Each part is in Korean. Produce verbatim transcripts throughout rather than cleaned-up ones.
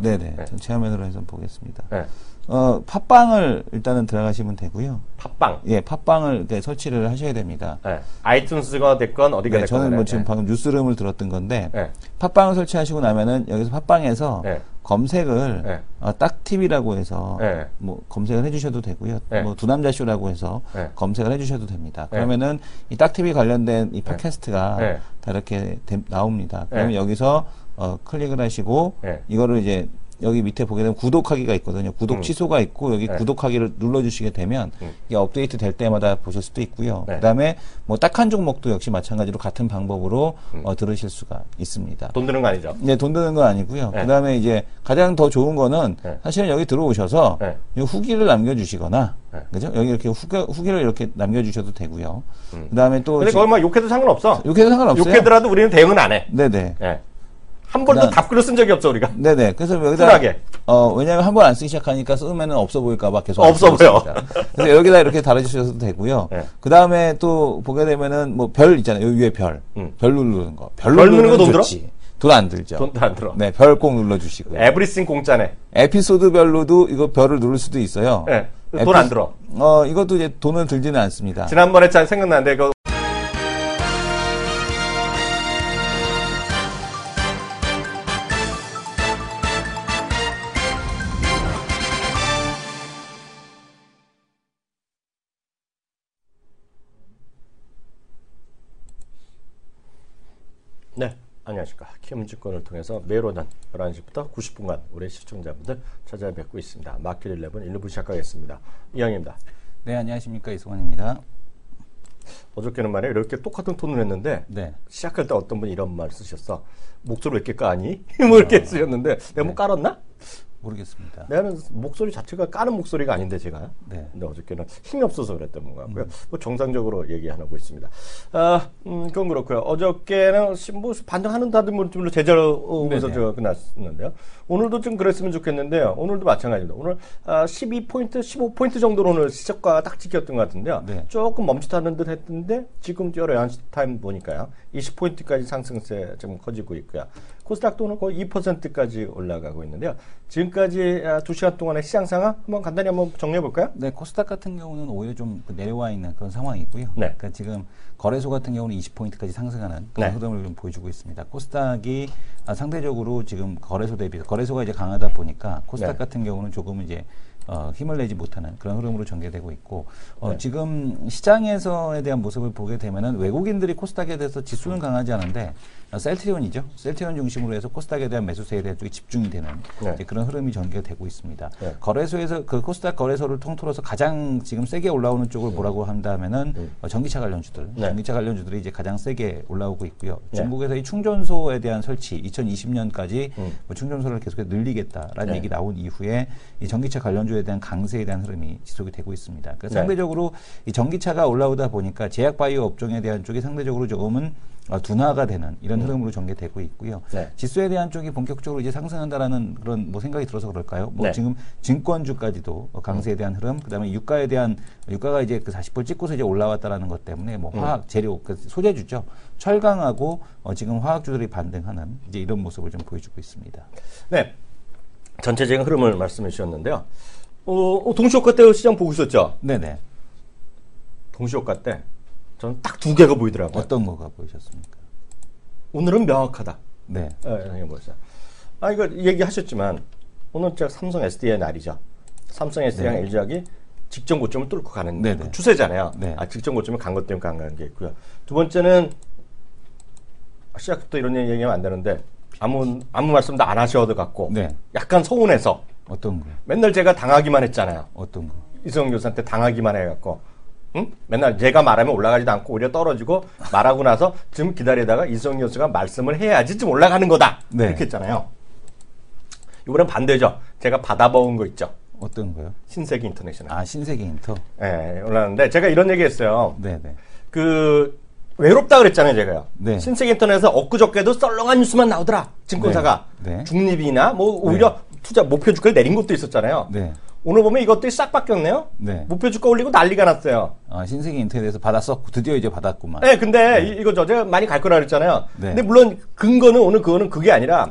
네네. 네. 전체 화면으로 해서 보겠습니다. 네. 어, 팟빵을 일단은 들어가시면 되고요. 팟빵? 예, 팟빵을 네, 설치를 하셔야 됩니다. 네. 아이튠즈가 됐건 어디가 네, 됐건. 저는 뭐 네. 지금 방금 뉴스룸을 들었던 건데, 네. 팟빵을 설치하시고 나면은 여기서 팟빵에서 네. 검색을 네. 어, 딱티비라고 해서 네. 뭐 검색을 해주셔도 되고요. 네. 뭐 두남자쇼라고 해서 네. 검색을 해주셔도 됩니다. 네. 그러면은 이 딱티비 관련된 이 팟캐스트가 네. 다 이렇게 데, 나옵니다. 그러면 네. 여기서 어, 클릭을 하시고 네. 이거를 이제 여기 밑에 보게 되면 구독하기가 있거든요. 구독 음. 취소가 있고 여기 네. 구독하기를 눌러주시게 되면 음. 이게 업데이트 될 때마다 보실 수도 있고요. 네. 그다음에 뭐 딱 한 종목도 역시 마찬가지로 같은 방법으로 음. 어, 들으실 수가 있습니다. 돈 드는 거 아니죠? 네, 돈 드는 건 아니고요. 네. 그다음에 이제 가장 더 좋은 거는 네. 사실은 여기 들어오셔서 네. 이 후기를 남겨주시거나 네. 그죠? 여기 이렇게 후기, 후기를 이렇게 남겨주셔도 되고요. 음. 그다음에 또 근데 거기 막 욕해도 상관없어. 욕해도 상관없어요. 욕해더라도 우리는 대응은 안 해. 네네. 네. 한 번도 그다음, 답글을 쓴 적이 없어 우리가. 네네. 그래서 여기다 쿨하게. 어 왜냐하면 한 번 안 쓰기 시작하니까 쓰면은 없어 보일까봐 계속 없어 보여. 그래서 여기다 이렇게 달아주셔도 되고요. 네. 그 다음에 또 보게 되면은 뭐 별 있잖아요. 여기 위에 별, 음. 별 누르는 거. 별, 별 누르는 거 돈 들어? 돈 안 들죠. 돈도 안 들어. 네, 별 꼭 눌러주시고요. 에브리싱 공짜네. 에피소드별로도 이거 별을 누를 수도 있어요. 네. 돈 안 들어. 어 이것도 이제 돈은 들지는 않습니다. 지난번에 잘 생각나는데 그. 네, 안녕하십니까. 키움증권을 통해서 매일 오전 열한 시부터 구십 분간 우리 시청자분들 찾아뵙고 있습니다. 마켓 일레븐 일 부 시작하겠습니다. 이영입니다. 네, 안녕하십니까. 이승환입니다. 어저께는 말이에요. 이렇게 똑같은 톤을 했는데 네. 시작할 때 어떤 분이 이런 말 쓰셨어. 목소리 왜 이렇게 까니? 뭐 이렇게 아, 쓰셨는데 내가 뭐 깔았나? 모르겠습니다. 내가는 목소리 자체가 까는 목소리가 아닌데 제가. 네. 근데 어저께는 힘이 없어서 그랬던 것 같고요. 음. 뭐 정상적으로 얘기하고 있습니다. 아, 음, 그건 그렇고요. 어저께는 뭐 반등하는 다들 제자로 오면서 제가 끝났는데요. 오늘도 좀 그랬으면 좋겠는데요. 오늘도 마찬가지입니다. 오늘 아, 십이 포인트, 십오 포인트 정도로 오늘 시작과 딱 찍혔던 것 같은데요. 네. 조금 멈칫하는 듯 했는데 지금 열한 시 타임 보니까요. 이십 포인트까지 상승세 좀 커지고 있고요. 코스닥도 오늘 거의 이 퍼센트까지 올라가고 있는데요. 지금까지 두 시간 동안의 시장 상황 한번 간단히 한번 정리해 볼까요? 네, 코스닥 같은 경우는 오히려 좀 내려와 있는 그런 상황이고요. 네. 그러니까 지금 거래소 같은 경우는 이십 포인트까지 상승하는 그런 네. 흐름을 좀 보여주고 있습니다. 코스닥이 상대적으로 지금 거래소 대비 거래소가 이제 강하다 보니까 코스닥 네. 같은 경우는 조금 이제 어, 힘을 내지 못하는 그런 흐름으로 전개되고 있고 어, 네. 지금 시장에서에 대한 모습을 보게 되면은 외국인들이 코스닥에 대해서 지수는 강하지 않은데 어, 셀트리온이죠. 셀트리온 중심으로 해서 코스닥에 대한 매수세에 대한 쪽이 집중이 되는 네. 이제 그런 흐름이 전개되고 있습니다. 네. 거래소에서 그 코스닥 거래소를 통틀어서 가장 지금 세게 올라오는 쪽을 뭐라고 한다면은 음. 어, 전기차 관련주들, 네. 전기차 관련주들이 이제 가장 세게 올라오고 있고요. 네. 중국에서 이 충전소에 대한 설치 이천이십 년까지 음. 뭐 충전소를 계속해서 늘리겠다라는 네. 얘기 나온 이후에 이 전기차 관련주에 대한 강세에 대한 흐름이 지속이 되고 있습니다. 그러니까 네. 상대적으로 이 전기차가 올라오다 보니까 제약 바이오 업종에 대한 쪽이 상대적으로 조금은 어, 둔화가 되는 이런 음. 흐름으로 전개되고 있고요. 네. 지수에 대한 쪽이 본격적으로 이제 상승한다라는 그런 뭐 생각이 들어서 그럴까요? 뭐 네. 지금 증권주까지도 강세에 대한 흐름, 그다음에 유가에 대한 유가가 이제 그 사십 불 찍고서 이제 올라왔다라는 것 때문에 뭐 화학 음. 재료 그 소재주죠. 철강하고 어, 지금 화학주들이 반등하는 이제 이런 모습을 좀 보여주고 있습니다. 네. 전체적인 흐름을 말씀해 주셨는데요. 어, 동시효과 때 시장 보고 있었죠? 네네. 동시효과 때 저는 딱 두 개가 보이더라고요. 어떤 거가 보이셨습니까? 오늘은 명확하다. 네. 네, 보세요. 아, 이거 얘기하셨지만 오늘 저 삼성 에스디아이 날이죠. 삼성 에스디아이랑 네. 엘지화학이 직전 고점을 뚫고 가는 네네. 추세잖아요. 네. 아, 직전 고점을 간 것 때문에 간 게 있고요. 두 번째는 시작부터 이런 얘기하면 안 되는데 아무 아무 말씀도 안 하셔도 같고 네. 약간 서운해서 어떤 거? 맨날 제가 당하기만 했잖아요. 어떤 거? 이성훈 교수한테 당하기만 해갖고, 응? 맨날 제가 말하면 올라가지도 않고 오히려 떨어지고 말하고 나서 좀 기다리다가 이성훈 교수가 말씀을 해야지 좀 올라가는 거다. 네. 이렇게 했잖아요. 이번엔 반대죠. 제가 받아먹은 거 있죠. 어떤 거요? 신세계 인터내셔널. 아, 신세계 인터. 예, 올라왔는데 제가 이런 얘기했어요. 네네. 그 외롭다 그랬잖아요, 제가요. 네. 신세계 인터넷에서 엊그저께도 썰렁한 뉴스만 나오더라. 증권사가 네. 네. 중립이나 뭐 오히려 네. 투자 목표 주가를 내린 것도 있었잖아요. 네. 오늘 보면 이것들이 싹 바뀌었네요. 네. 목표 주가 올리고 난리가 났어요. 아, 신세계 인터넷에서 받았었고 드디어 이제 받았구만. 네, 근데 네. 이, 이거 저 제가 많이 갈 거라 그랬잖아요. 네. 근데 물론 근거는 오늘 그거는 그게 아니라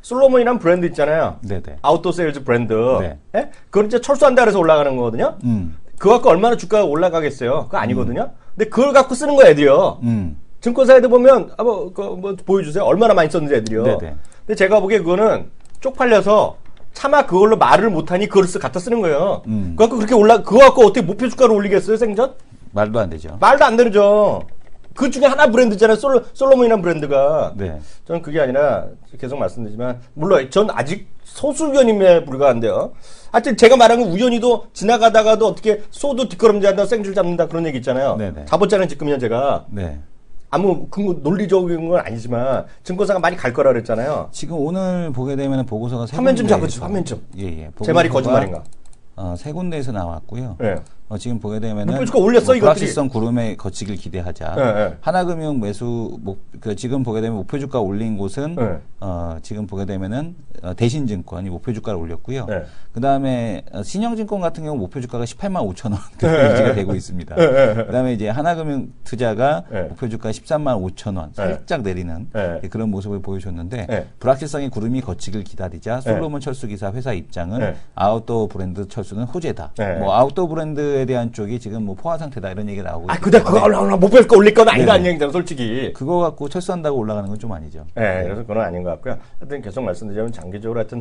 솔로몬이라는 브랜드 있잖아요. 네네. 아웃도어 세일즈 브랜드. 네. 예? 그건 이제 철수한다 그래서 올라가는 거거든요. 음. 그거 갖고 얼마나 주가가 올라가겠어요? 그거 아니거든요. 근데 그걸 갖고 쓰는 거야, 애들이요. 음. 증권사 애들 보면, 아, 뭐, 그, 뭐, 보여주세요. 얼마나 많이 썼는지 애들이요. 네네. 근데 제가 보기에 그거는 쪽팔려서 차마 그걸로 말을 못하니 그걸 쓰, 갖다 쓰는 거예요. 음. 그거 갖고 그렇게 올라, 그거 갖고 어떻게 목표 주가를 올리겠어요, 생전? 말도 안 되죠. 말도 안 되죠. 그 중에 하나 브랜드잖아요. 솔로, 솔로몬이라는 브랜드가. 네. 저는 그게 아니라 계속 말씀드리지만, 물론 전 아직 소수견임에 불과한데요. 하여튼 제가 말한 건 우연히도 지나가다가도 어떻게 소도 뒷걸음질 한다, 생줄 잡는다 그런 얘기 있잖아요. 네네. 잡았잖아요, 지금이요, 제가. 네. 아무 근거 논리적인 건 아니지만 증권사가 많이 갈 거라 그랬잖아요. 지금 오늘 보게 되면 보고서가 세 화면 좀 군데에서- 잡아주세요, 화면 좀. 예, 예. 제 말이 보고서가, 거짓말인가? 어, 세 군데에서 나왔고요. 예. 어, 지금 보게 되면은 목표 주가 올렸어, 뭐 이것들이. 불확실성 구름에 거치길 기대하자. 예, 예. 하나금융 매수 목, 그 지금 보게 되면 목표 주가 올린 곳은 예. 어, 지금 보게 되면은 어, 대신증권이 목표 주가를 올렸고요. 예. 그 다음에 어, 신영증권 같은 경우 목표 주가가 십팔만 오천 원 유지가 되고 있습니다. 그 다음에 이제 하나금융 투자가 예. 목표 주가 십삼만 오천 원 살짝 내리는 예. 그런 모습을 보여줬는데 예. 불확실성의 구름이 거치길 기다리자 솔로몬 철수기사 회사 입장은 예. 아웃도어 브랜드 철수는 호재다. 예. 뭐 아웃도어 브랜드에 대한 쪽이 지금 뭐 포화 상태다 이런 얘기가 나오고 아, 있기 근데 그거 때문에 올라 목표일 거 올릴 건 아니다, 네네. 는 얘기잖아, 솔직히. 그거 갖고 철수한다고 올라가는 건 좀 아니죠. 네, 그래서 그건 아닌 것 같고요. 하여튼 계속 말씀드리자면 장기적으로 하여튼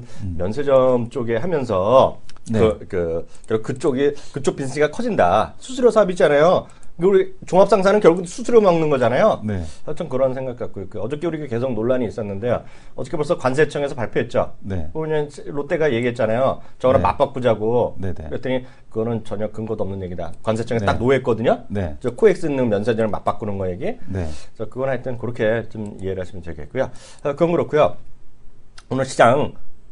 면세점 쪽에 하면서 네. 그, 그, 그, 그쪽이, 그쪽 비즈니스가 커진다. 수수료 사업 있잖아요. 우리 종합상사는 결국 수수료 먹는 거잖아요. 네. 하여튼 그런 생각 갖고 있고요. 어저께 우리가 계속 논란이 있었는데요. 어저께 벌써 관세청에서 발표했죠. 네. 그러면 롯데가 얘기했잖아요. 저거랑 네. 맞바꾸자고. 네네. 그랬더니 그거는 전혀 근거도 없는 얘기다. 관세청에서 네. 딱 노했거든요. 네. 저 코엑스 있는 면세점을 맞바꾸는 거 얘기. 네. 그래서 그건 하여튼 그렇게 좀 이해를 하시면 되겠고요. 어, 그건 그렇고요. 오늘 시장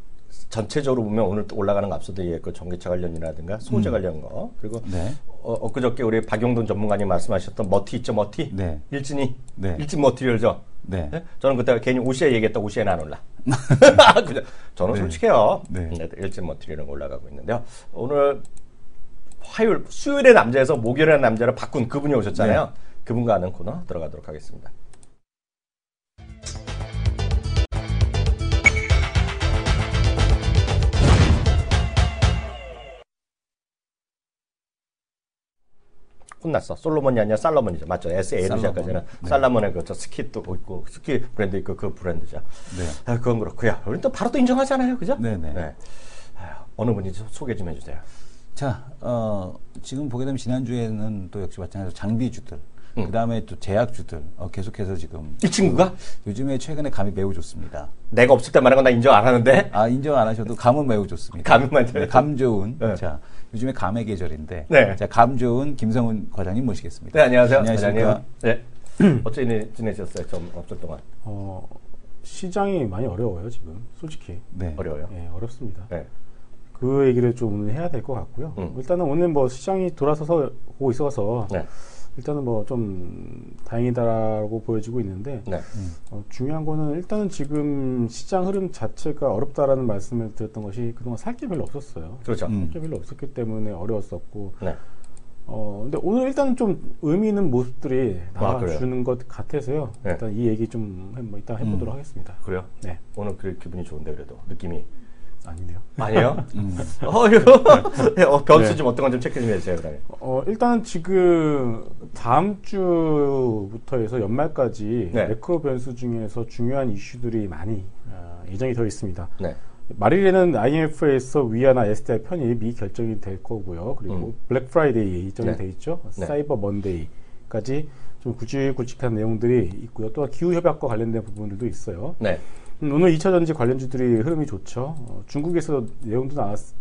전체적으로 보면 오늘 또 올라가는 거 앞서도 얘기했고 전기차 관련이라든가 소재 음. 관련 거 그리고 네. 어, 엊그저께 우리 박용돈 전문가님 말씀하셨던 머티 있죠 머티 네. 일진이 네. 일진 머티리얼죠. 네. 네? 저는 그때 괜히 오시에 얘기했다 오시에는 안 올라. 그죠? 저는 네. 솔직해요. 네. 네, 일진 머티리얼은 올라가고 있는데요. 오늘 화요일 수요일의 남자에서 목요일의 남자로 바꾼 그분이 오셨잖아요. 네. 그분과 하는 코너 들어가도록 하겠습니다. 혼났어. 솔로몬이 아니라 살라몬이죠. 맞죠? 에스 에이로 시작하지는 네. 살라몬의 그 스키도 있고 스키 브랜드 있고 그 브랜드죠. 네. 아, 그건 그렇고요. 우리 또 바로 또 인정하잖아요, 그죠? 네네. 네. 아, 어느 분이 소개 좀 해주세요. 자, 어, 지금 보게 되면 지난주에는 또 역시 마찬가지로 장비주들, 음. 그 다음에 또 제약주들, 어, 계속해서 지금. 이 친구가 요즘에 최근에 감이 매우 좋습니다. 내가 없을 때 말한 건 나 인정 안 하는데 아, 인정 안 하셔도 감은 매우 좋습니다. 감만 네, 감 좋은. 네. 자, 요즘에 감의 계절인데. 네. 자, 감 좋은 김성훈 과장님 모시겠습니다. 네, 안녕하세요. 안녕하십니까. 네. 어째 지내셨어요? 좀 없을 동안. 어, 시장이 많이 어려워요, 지금. 솔직히. 네. 어려워요. 예, 어렵습니다. 네. 그 얘기를 좀 오늘 해야 될 것 같고요. 음. 일단은 오늘 뭐 시장이 돌아서서 보고 있어서 네. 일단은 뭐 좀 다행이다라고 보여지고 있는데 네. 어, 중요한 거는 일단은 지금 시장 흐름 자체가 어렵다라는 말씀을 드렸던 것이 그동안 살 게 별로 없었어요. 그렇죠. 음. 살 게 별로 없었기 때문에 어려웠었고 네. 어, 근데 오늘 일단은 좀 의미 있는 모습들이 아, 나와주는 것 같아서요. 네. 일단 이 얘기 좀 뭐 이따 해보도록 하겠습니다. 그래요? 네. 오늘 그 기분이 좋은데 그래도 느낌이 아니네요. 아니에요? 음. 어휴. 네, 어, 변수 네. 좀 어떤 건 좀 체크 좀 해주세요, 그다음에. 어, 일단 지금 다음 주부터 해서 연말까지 네. 매크로 변수 중에서 중요한 이슈들이 많이 어, 예정이 되어 있습니다. 네. 말일에는 아이엠에프에서 위안화 에스디아이 편입 이 결정이 될 거고요. 그리고 음. 블랙 프라이데이 예정이 네. 돼 있죠. 네. 사이버 먼데이까지 좀 굵직굵직한 내용들이 있고요. 또 기후 협약과 관련된 부분들도 있어요. 네. 음, 오늘 이 차 전지 관련주들이 흐름이 좋죠. 어, 중국에서 내용도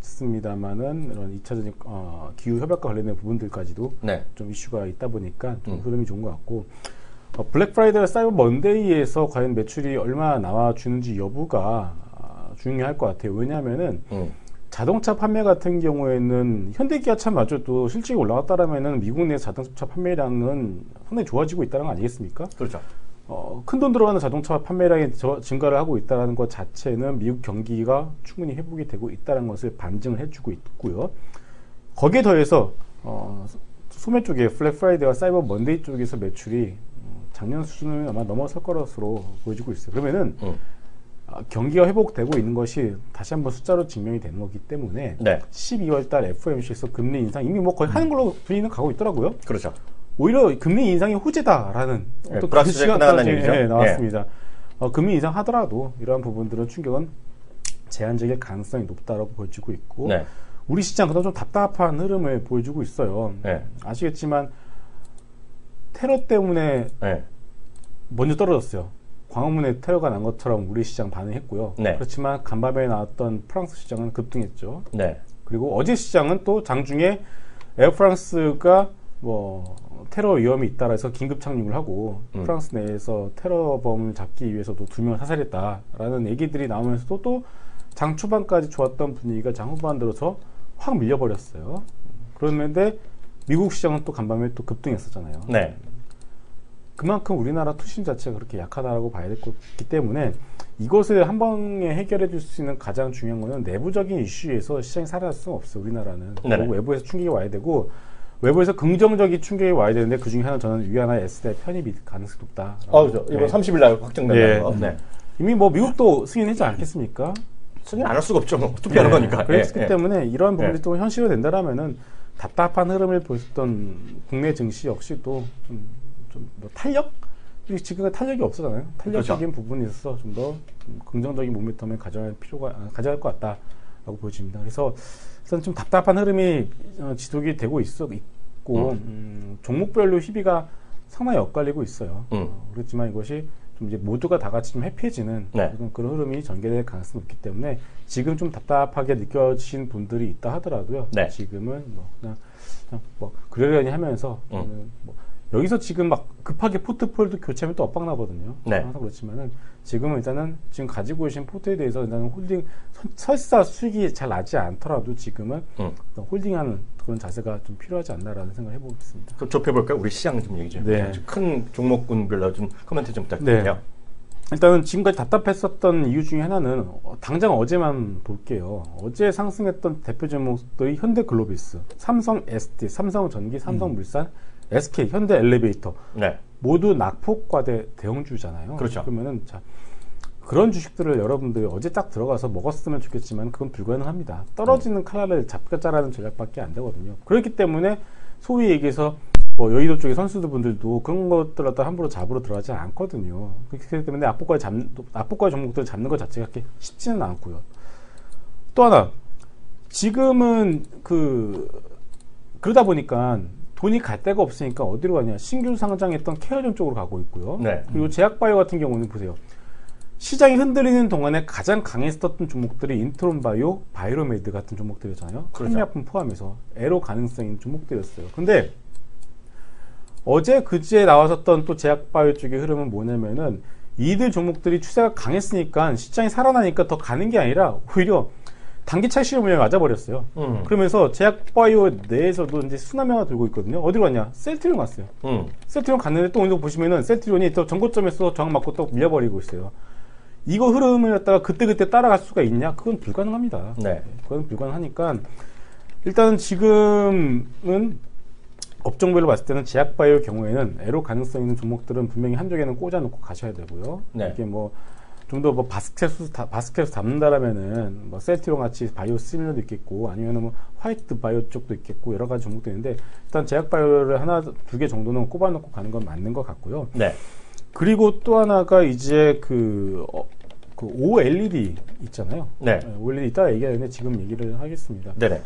나왔습니다만은 이런 이 차 전지 어, 기후 협약과 관련된 부분들까지도 네. 좀 이슈가 있다 보니까 좀 음. 흐름이 좋은 것 같고 어, 블랙 프라이데이와 사이버 먼데이에서 과연 매출이 얼마나 나와주는지 여부가 아, 중요할 것 같아요. 왜냐하면은 음. 자동차 판매 같은 경우에는 현대기아차마저도 실적이 올라갔다라면은 미국 내 자동차 판매량은 상당히 좋아지고 있다는 거 아니겠습니까? 그렇죠. 어, 큰 돈 들어가는 자동차 판매량이 저, 증가를 하고 있다는 것 자체는 미국 경기가 충분히 회복이 되고 있다는 것을 반증을 해주고 있고요. 거기에 더해서 어, 소매 쪽에 블랙 프라이데이와 사이버 먼데이 쪽에서 매출이 어, 작년 수준을 아마 넘어설 것으로 보여지고 있어요. 그러면은 음. 아, 경기가 회복되고 있는 것이 다시 한번 숫자로 증명이 되는 거기 때문에 네. 십이월 달 에프오엠씨에서 금리 인상 이미 뭐 거의 하는 걸로 분위기는 가고 있더라고요. 그렇죠. 오히려 금리 인상이 호재다라는 네, 어떤 플러스 글씨가 끝나간다는 떨어진- 얘기죠. 예, 나왔습니다. 어, 금리 인상 하더라도 이러한 부분들은 충격은 제한적일 가능성이 높다라고 보여지고 있고 네. 우리 시장 그다음 좀 답답한 흐름을 보여주고 있어요. 네. 아시겠지만 테러 때문에 네. 먼저 떨어졌어요. 광화문에 테러가 난 것처럼 우리 시장 반응했고요. 네. 그렇지만 간밤에 나왔던 프랑스 시장은 급등했죠. 네. 그리고 어제 시장은 또 장중에 에어프랑스가 뭐 테러 위험이 있다라 해서 긴급 착륙을 하고 음. 프랑스 내에서 테러범을 잡기 위해서도 두 명을 사살했다라는 얘기들이 나오면서도 또 장 초반까지 좋았던 분위기가 장 후반 들어서 확 밀려버렸어요. 그런데 미국 시장은 또 간밤에 또 급등했었잖아요. 네. 그만큼 우리나라 투심 자체가 그렇게 약하다라고 봐야 될 거기 때문에 이것을 한 방에 해결해 줄 수 있는 가장 중요한 거는 내부적인 이슈에서 시장이 살아날 수는 없어요. 우리나라는. 네네. 결국 외부에서 충격이 와야 되고 외부에서 긍정적인 충격이 와야 되는데 그 중에 하나는 저는 위안화 에스대 편입이 가능성이 높다. 아, 그죠. 이번 삼십 일 날 확정된다는 네. 거. 네. 이미 뭐 미국도 승인했지 않겠습니까? 승인 안 할 수가 없죠. 뭐. 투표하는 네. 거니까. 그렇기 예, 예. 때문에 이러한 부분이 예. 또 현실화 된다라면은 답답한 흐름을 보였던 국내 증시 역시도 좀, 좀뭐 탄력? 지금 탄력이 없어잖아요. 탄력적인 그렇죠. 부분에 있어서 좀 더 긍정적인 모멘텀을 가져갈 필요가 아, 가져갈 것 같다라고 보여집니다. 그래서 일단 좀 답답한 흐름이 어, 지속이 되고 있어 있고 음. 음, 종목별로 희비가 상당히 엇갈리고 있어요. 음. 어, 그렇지만 이것이 좀 이제 모두가 다 같이 좀 해피해지는 네. 그런, 그런 흐름이 전개될 가능성이 높기 때문에 지금 좀 답답하게 느껴지신 분들이 있다 하더라도요. 네. 지금은 뭐 그냥, 그냥 뭐 그러려니 하면서 음. 저는 뭐 여기서 지금 막 급하게 포트폴리오 교체하면 또 엇박 나거든요. 네. 항상 그렇지만은 지금은 일단은 지금 가지고 계신 포트에 대해서 일단은 홀딩 선- 설사 수익이 잘 나지 않더라도 지금은 음. 어떤 홀딩하는 그런 자세가 좀 필요하지 않나라는 생각을 해보고 있습니다. 그럼 좁혀볼까요? 우리 시장 좀 얘기 좀. 네. 해보죠. 큰 종목군별로 좀 코멘트 좀 부탁드릴게요. 일단은 지금까지 답답했었던 이유 중에 하나는 어, 당장 어제만 볼게요. 어제 상승했던 대표 종목들이 현대글로비스, 삼성 에스티, 삼성전기, 삼성물산, 에스케이, 현대엘리베이터 네. 모두 낙폭과대 대형주잖아요. 그렇죠. 그러면은 자 그런 주식들을 여러분들이 어제 딱 들어가서 먹었으면 좋겠지만 그건 불가능합니다. 떨어지는 음. 칼날을 잡자라는 전략밖에 안 되거든요. 그렇기 때문에 소위 얘기해서 뭐 여의도 쪽의 선수들분들도 그런 것들 갖다 함부로 잡으러 들어가지 않거든요. 그렇기 때문에 낙폭과 잡 낙폭과 종목들을 잡는 것 자체가 그렇게 쉽지는 않고요. 또 하나 지금은 그 그러다 보니까 돈이 갈 데가 없으니까 어디로 가냐? 신규 상장했던 케어점 쪽으로 가고 있고요. 네. 그리고 제약바이오 같은 경우는 보세요. 시장이 흔들리는 동안에 가장 강했었던 종목들이 인트론바이오, 바이로메드 같은 종목들이었잖아요. 그렇죠. 한약품 포함해서 애로 가능성 있는 종목들이었어요. 근데 어제 그제 나왔었던 또 제약바이오 쪽의 흐름은 뭐냐면은 이들 종목들이 추세가 강했으니까 시장이 살아나니까 더 가는 게 아니라 오히려 단기차 실험에 맞아버렸어요. 음. 그러면서 제약바이오 내에서도 이제 순환매가 돌고 있거든요. 어디로 갔냐? 셀트리온 갔어요. 음. 셀트리온 갔는데 또 오늘 보시면은 셀트리온이 또 전고점에서 저항 맞고 또 밀려버리고 있어요. 이거 흐름을 갖다가 그때그때 따라갈 수가 있냐? 그건 불가능합니다. 네. 그건 불가능하니까 일단은 지금은 업종별로 봤을 때는 제약바이오 경우에는 애로 가능성 있는 종목들은 분명히 한쪽에는 꽂아놓고 가셔야 되고요. 네. 이게 뭐 좀 더 뭐 바스켓에서 바스켓에서 담는다라면은 뭐 셀트리온 같이 바이오 시밀러도 있겠고 아니면은 뭐 화이트 바이오 쪽도 있겠고 여러 가지 종목도 있는데 일단 제약바이오를 하나 두 개 정도는 꼽아놓고 가는 건 맞는 것 같고요. 네. 그리고 또 하나가 이제 그, 어, 그 오엘이디 있잖아요. 네. 오엘이디 이따 얘기하는데 지금 얘기를 하겠습니다. 네네.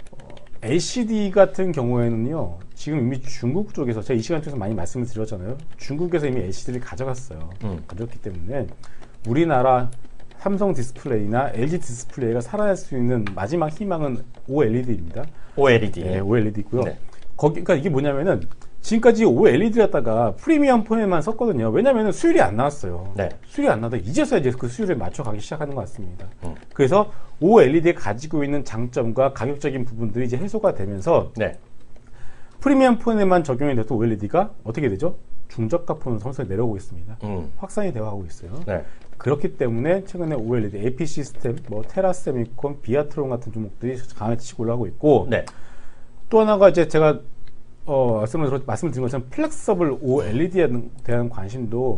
엘시디 같은 경우에는요, 지금 이미 중국 쪽에서 제가 이 시간 쪽에서 많이 말씀을 드렸잖아요. 중국에서 이미 엘시디를 가져갔어요. 음. 가져갔기 때문에 우리나라 삼성 디스플레이나 엘지 디스플레이가 살아날 수 있는 마지막 희망은 오엘이디입니다. 오엘이디. 네, 오엘이디고요. 네. 거기, 그러니까 이게 뭐냐면은 지금까지 오엘이디 갖다가 프리미엄 폰에만 썼거든요. 왜냐면은 수율이 안 나왔어요. 네. 수율이 안 나다 이제서야 이제 그 수율을 맞춰가기 시작하는 것 같습니다. 음. 그래서 오엘이디가 가지고 있는 장점과 가격적인 부분들이 이제 해소가 되면서 네. 프리미엄 폰에만 적용이 돼서 오엘이디가 어떻게 되죠? 중저가 폰은 서서히 내려오고 있습니다. 음. 확산이 되어 가고 있어요. 네. 그렇기 때문에 최근에 오엘이디, 에이피 시스템, 뭐 테라세미콘, 비아트론 같은 종목들이 강하게 치고 올라가고 있고 네. 또 하나가 이제 제가 어, 말씀을 말씀드린 것처럼 플렉서블 오엘이디에 대한 관심도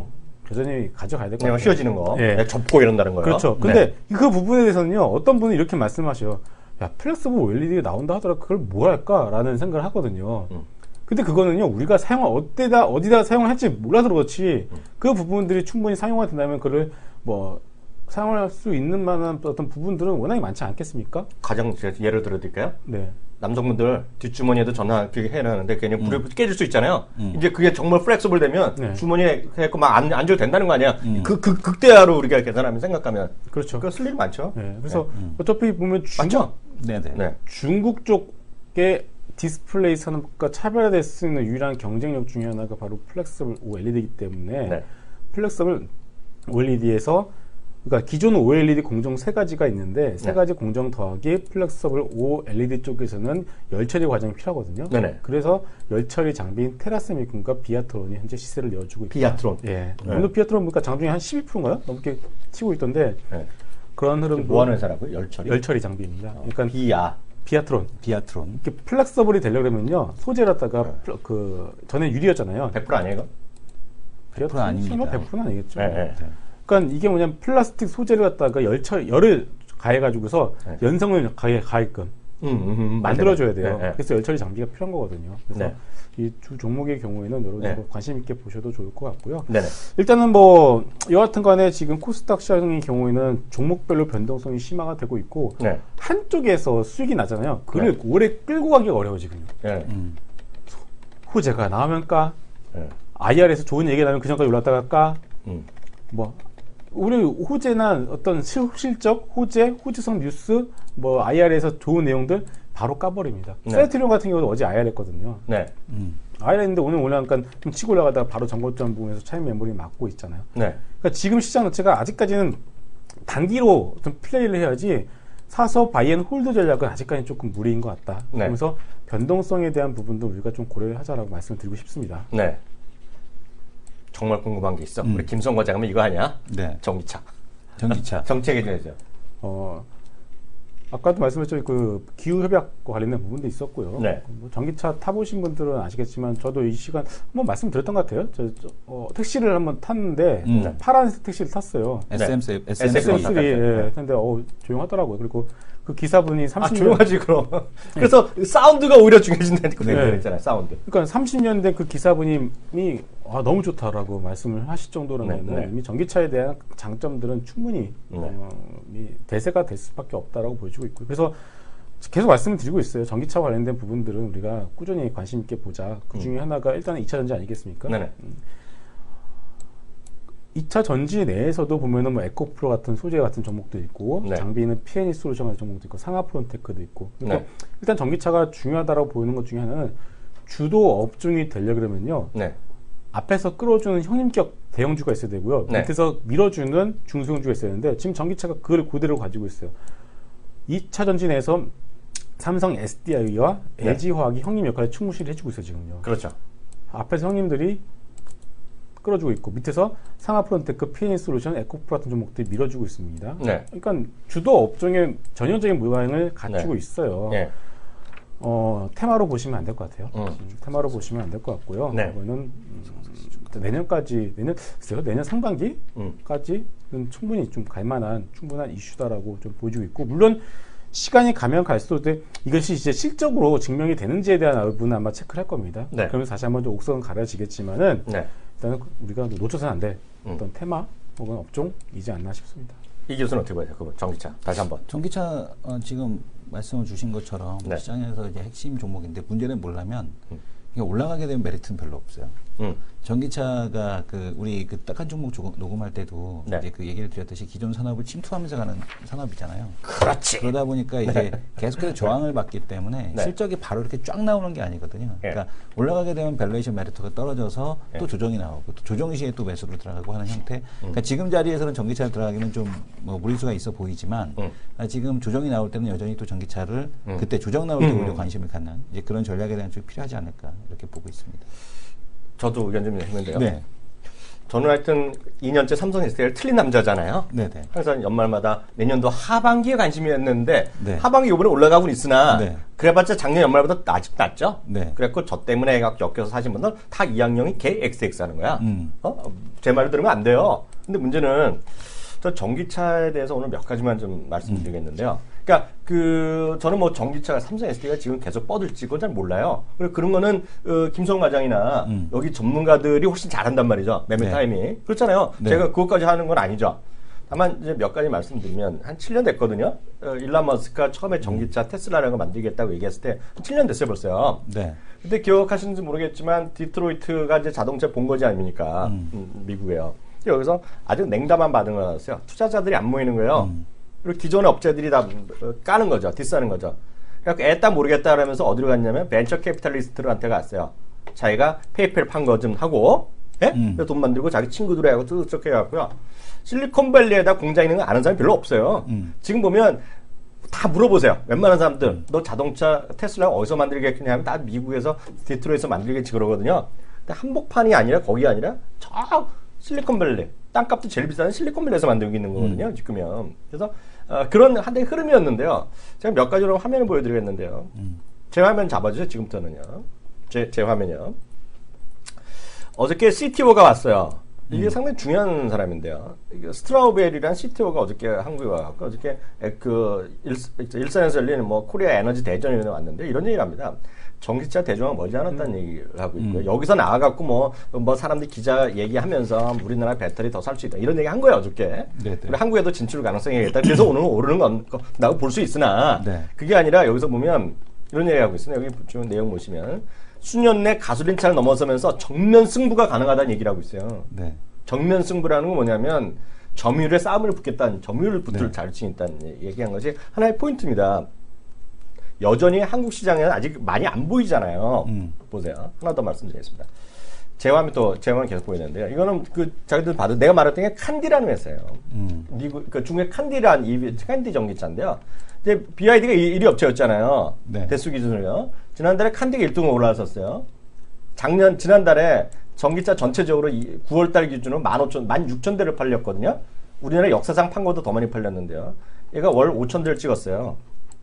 여전히 가져가야 될 것 그냥 같아요. 휘어지는 거, 예. 네, 접고 이런다는 거예요. 그렇죠. 근데 그 부분에 대해서는요, 어떤 분은 이렇게 말씀하셔요. 야, 플렉서블 오엘이디가 나온다 하더라도 그걸 뭘 할까라는 생각을 하거든요. 음. 근데 그거는요, 우리가 사용, 어디다, 어디다 사용을 할지 몰라서 그렇지, 음. 그 부분들이 충분히 사용이 된다면 그를 뭐, 사용할 수 있는 만한 어떤 부분들은 워낙에 많지 않겠습니까? 가장 제가 예를 들어 드릴까요? 네. 남성분들 뒷주머니에도 전화 그게 해놨는데 괜히 불에 음. 깨질 수 있잖아요. 음. 이제 그게 정말 플렉서블 되면 네. 주머니에 해갖고 막 안, 안 줘도 된다는 거 아니야. 음. 그, 그, 극대화로 우리가 계산하면 생각하면. 그렇죠. 그거 쓸 일이 많죠. 네. 그래서 음. 어차피 보면 중국, 맞죠? 네네. 네. 중국 쪽에 디스플레이 산업과 차별화될 수 있는 유일한 경쟁력 중에 하나가 바로 플렉서블 오엘이디이기 때문에 네. 플렉서블 오엘이디에서 그러니까 기존 오엘이디 공정 세 가지가 있는데 세 네. 가지 공정 더하기 플렉서블 오엘이디 쪽에서는 열 처리 과정이 필요하거든요. 네네. 그래서 열 처리 장비인 테라세미콘과 비아트론이 현재 시세를 내어주고 있다. 비아트론. 예. 네. 오늘 비아트론 보니까 장중에 한 십이 퍼센트인가요? 넘게 치고 있던데 네. 그런 흐름도 뭐 하는 회사라고요? 열처리? 열 처리 장비입니다. 그러니까 비아. 비아트론. 비아트론. 이렇게 플렉서블이 되려면요 소재를다가 네. 플- 그 전에 유리였잖아요. 백 퍼센트 아니에요, 이거? 백 퍼센트 아닙니다. 설마 백 퍼센트는 아니겠죠. 네, 네. 그러니까 이게 뭐냐면 플라스틱 소재를 갖다가 열처 열을 가해가지고서 네. 연성을 가해 가게끔 음, 음, 음, 만들어줘야 맞아요. 돼요. 네, 네. 그래서 열처리 장비가 필요한 거거든요. 그래서 네. 이 두 종목의 경우에는 여러분 네. 관심 있게 보셔도 좋을 것 같고요. 네네. 일단은 뭐 여하튼간에 지금 코스닥 시장의 경우에는 종목별로 변동성이 심화가 되고 있고 네. 한쪽에서 수익이 나잖아요. 그를 네. 오래 끌고 가기가 어려워지거든요. 네. 음. 호재가 나오면 까, 네. 아이알에서 좋은 얘기가 나면 그 전까지 올랐다가 까, 음. 뭐 우리 호재나 어떤 실- 실적, 호재, 호재성 뉴스, 뭐 아이알에서 좋은 내용들 바로 까버립니다. 네. 셀트리온 같은 경우도 어제 아이알 했거든요. 네. 음. 아이알 했는데 오늘 올라가니까 좀 치고 올라가다가 바로 정고점 부분에서 차익 메모리 맞고 있잖아요. 네. 그러니까 지금 시장 자체가 아직까지는 단기로 좀 플레이를 해야지 사서 바이앤 홀드 전략은 아직까지는 조금 무리인 것 같다. 네. 그러면서 변동성에 대한 부분도 우리가 좀 고려를 하자라고 말씀을 드리고 싶습니다. 네. 정말 궁금한 게 있어. 음. 우리 김성 과장은 이거 아니야? 네. 전기차. 전기차. 정책에 대해서. 어, 아까도 말씀드렸죠. 그 기후협약과 관련된 부분도 있었고요. 네. 뭐 전기차 타보신 분들은 아시겠지만 저도 이 시간 한번 말씀드렸던 것 같아요. 저, 저, 어, 택시를 한번 탔는데 음. 파란색 택시를 탔어요. 에스엠3, 에스엠3. 에스엠 쓰리. 네. 예. 근데 어, 조용하더라고요. 그리고 그 기사분이 아, 삼십 년 조용하지, 그럼. 그래서 사운드가 오히려 중요해진다는 그런 네. 얘기 있잖아요, 사운드. 그러니까 삼십 년 된 그 기사분이 아, 너무 좋다라고 말씀을 하실 정도라면 네, 네. 이미 전기차에 대한 장점들은 충분히 네. 어, 이 대세가 될 수밖에 없다라고 보여지고 있고요. 그래서 계속 말씀을 드리고 있어요. 전기차 관련된 부분들은 우리가 꾸준히 관심 있게 보자. 그 중에 하나가 일단은 이 차 전지 아니겠습니까? 네네. 이 차 전지 내에서도 보면은 뭐 에코프로 같은 소재 같은 종목도 있고 네. 장비는 피앤이 솔루션 같은 종목도 있고 상하프론테크도 있고 그러니까 네. 일단 전기차가 중요하다고 보이는 것 중에 하나는 주도 업종이 되려 그러면요 네. 앞에서 끌어주는 형님격 대형주가 있어야 되고요 네. 밑에서 밀어주는 중소형주가 있어야 되는데 지금 전기차가 그걸 그대로 가지고 있어요. 이 차 전지 내에서 삼성 에스디아이와 네. 엘지화학이 형님 역할을 충실히 해주고 있어요 지금요. 그렇죠. 앞에서 형님들이 끌어주고 있고 밑에서 상하프론테크, 피앤이 솔루션, 에코프로 같은 종목들이 밀어주고 있습니다. 네. 그러니까 주도 업종의 전형적인 모양을 갖추고 네. 있어요. 예. 어, 테마로 보시면 안 될 것 같아요. 음. 음, 테마로 보시면 안 될 것 같고요. 네. 이거는 음, 내년까지 내년 글쎄요, 내년 상반기까지는 음. 충분히 좀 갈만한 충분한 이슈다라고 좀 보여지고 있고 물론 시간이 가면 갈수록 이것이 이제 실적으로 증명이 되는지에 대한 부분은 아마 체크를 할 겁니다. 네. 그러면서 다시 한번 좀 옥석은 가려지겠지만은 네. 일단은 우리가 놓쳐서는 안 될 음. 어떤 테마 혹은 업종이지 않나 싶습니다. 이 교수는 어떻게 봐요? 그 전기차. 다시 한 번. 전기차 어, 지금 말씀을 주신 것처럼 네. 시장에서 이제 핵심 종목인데 문제는 뭐냐면 음. 이게 올라가게 되면 메리트는 별로 없어요. 음. 전기차가 그 우리 그 딱한 종목 조- 녹음할 때도 네. 이제 그 얘기를 드렸듯이 기존 산업을 침투하면서 가는 산업이잖아요. 그렇지. 그러다 보니까 이제 계속해서 저항을 받기 때문에 네. 실적이 바로 이렇게 쫙 나오는 게 아니거든요. 네. 그러니까 올라가게 되면 밸류에이션 메리트가 떨어져서 네. 또 조정이 나오고 또 조정 시에 또 매수로 들어가고 하는 형태. 음. 그러니까 지금 자리에서는 전기차를 들어가기는 좀 뭐 무리수가 있어 보이지만 음. 아, 지금 조정이 나올 때는 여전히 또 전기차를 음. 그때 조정 나올 때 음. 오히려 관심을 갖는 이제 그런 전략에 대한 쪽이 필요하지 않을까 이렇게 보고 있습니다. 저도 의견 좀 내는데요. 네. 저는 하여튼 이 년째 삼성 에스디아이를 틀린 남자잖아요. 네네. 항상 연말마다 내년도 하반기에 관심이었는데 네. 하반기 이번에 올라가고는 있으나 네. 그래봤자 작년 연말보다 아직 낮죠. 네. 그래갖고 저 때문에 엮여서 사신 분들 다 이학년이 개 엑스엑스 하는 거야. 음. 어? 제 말을 들으면 안 돼요. 근데 문제는 저 전기차에 대해서 오늘 몇 가지만 좀 말씀드리겠는데요. 그러니까 그 저는 뭐 전기차가 삼성 에스디가 지금 계속 뻗을지 그건 잘 몰라요. 그리고 그런 거는 어, 김성 과장이나 음. 여기 전문가들이 훨씬 잘한단 말이죠. 매매 네. 타임이 그렇잖아요. 네. 제가 그것까지 하는 건 아니죠. 다만 이제 몇 가지 말씀드리면 한 칠 년 됐거든요. 어, 일론 머스크가 처음에 전기차 테슬라라는 거 만들겠다고 얘기했을 때 한 칠 년 됐어요 벌써요. 네. 근데 기억하시는지 모르겠지만 디트로이트가 이제 자동차 본거지 아닙니까? 음. 음, 미국에요. 여기서 아주 냉담한 반응을 받았어요. 투자자들이 안 모이는 거예요. 음. 그리고 기존의 업체들이 다 까는 거죠. 디스하는 거죠. 그래서 애따 모르겠다 그러면서 어디로 갔냐면 벤처 캐피탈리스트들한테 갔어요. 자기가 페이팔 판 거 좀 하고 예? 음. 그래서 돈 만들고 자기 친구들하고 쭉 해갖고요. 실리콘밸리에다 공장 있는 거 아는 사람이 별로 없어요. 음. 지금 보면 다 물어보세요. 웬만한 사람들 음. 너 자동차 테슬라 어디서 만들겠냐 하면 다 미국에서 디트로이트에서 만들겠지 그러거든요. 근데 한복판이 아니라 거기 아니라 저 실리콘밸리 땅값도 제일 비싼 실리콘밸리에서 만들고 있는 거거든요. 음. 지금은. 그래서 어, 그런 한대 흐름이었는데요. 제가 몇 가지로 화면을 보여드리겠는데요. 음. 제 화면 잡아주세요. 지금부터는요. 제, 제 화면이요. 어저께 씨티오가 왔어요. 이게 음. 상당히 중요한 사람인데요. 스트라우베리라는 씨티오가 어저께 한국에 와갖고 어저께 그 일, 일산에서 열리는 뭐 코리아 에너지 대전에 왔는데 이런 얘기를 합니다. 전기차 대중화 멀지 않았다는 음. 얘기를 하고 있고요. 음. 여기서 나와갖고 뭐, 뭐 사람들이 기자 얘기하면서 우리나라 배터리 더 살 수 있다. 이런 얘기 한 거예요, 어저께. 그리고 한국에도 진출 가능성이 있다. 그래서 오늘 오르는 건다고 볼 수 있으나 네. 그게 아니라 여기서 보면 이런 얘기 하고 있어요. 여기 지금 내용 보시면 수년 내 가솔린차를 넘어서면서 정면 승부가 가능하다는 얘기를 하고 있어요. 네. 정면 승부라는 건 뭐냐면 점유율에 싸움을 붙겠다는 점유율 붙을 네. 자격증이 있다는 얘기한 것이 하나의 포인트입니다. 여전히 한국 시장에는 아직 많이 안 보이잖아요. 음. 보세요. 하나 더 말씀드리겠습니다. 제 화면 또, 제 화면 계속 보이는데요. 이거는 그, 자기들 봐도 내가 말했던 게 칸디라는 회사예요. 음. 미국, 그 중국의 칸디라는 이 칸디 전기차인데요. 이제 비아이디가 일 위 업체였잖아요. 네. 대수 기준으로요. 지난달에 칸디가 일 등으로 올라섰어요. 작년, 지난달에 전기차 전체적으로 구월 달 기준으로 만 오천, 만 육천 대를 팔렸거든요. 우리나라 역사상 판 것도 더 많이 팔렸는데요. 얘가 월 오천 대를 찍었어요.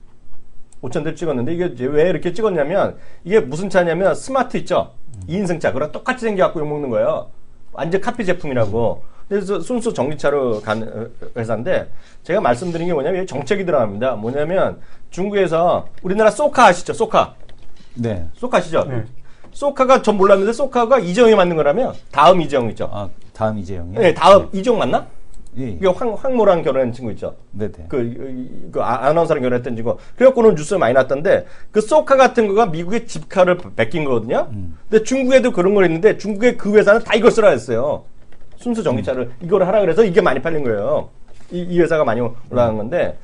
오천 대를 찍었는데 이게 왜 이렇게 찍었냐면 이게 무슨 차냐면 스마트 있죠? 음. 이 인승차. 그랑 똑같이 생겨갖고 욕먹는 거예요. 완전 카피 제품이라고. 그래서 순수 전기차로 간 회사인데 제가 말씀드린 게 뭐냐면 정책이 들어갑니다. 뭐냐면 중국에서 우리나라 소카 아시죠? 소카. 네. 소카 아시죠? 네. 소카가 전 몰랐는데 소카가 이재용이 만든 거라며? 다음 이재용 있죠? 아, 다음 이재용이요? 네, 다음 네. 이재용 맞나? 예. 이게 황, 황모랑 결혼한 친구 있죠? 네네. 그, 그 아나운서랑 결혼했던 친구. 그래갖고는 뉴스에 많이 났던데, 그 소카 같은 거가 미국의 집카를 뺏긴 거거든요? 음. 근데 중국에도 그런 걸 했는데, 중국의 그 회사는 다 이걸 쓰라 했어요. 순수 전기차를, 음. 이걸 하라 그래서 이게 많이 팔린 거예요. 이, 이 회사가 많이 올라간 음. 건데,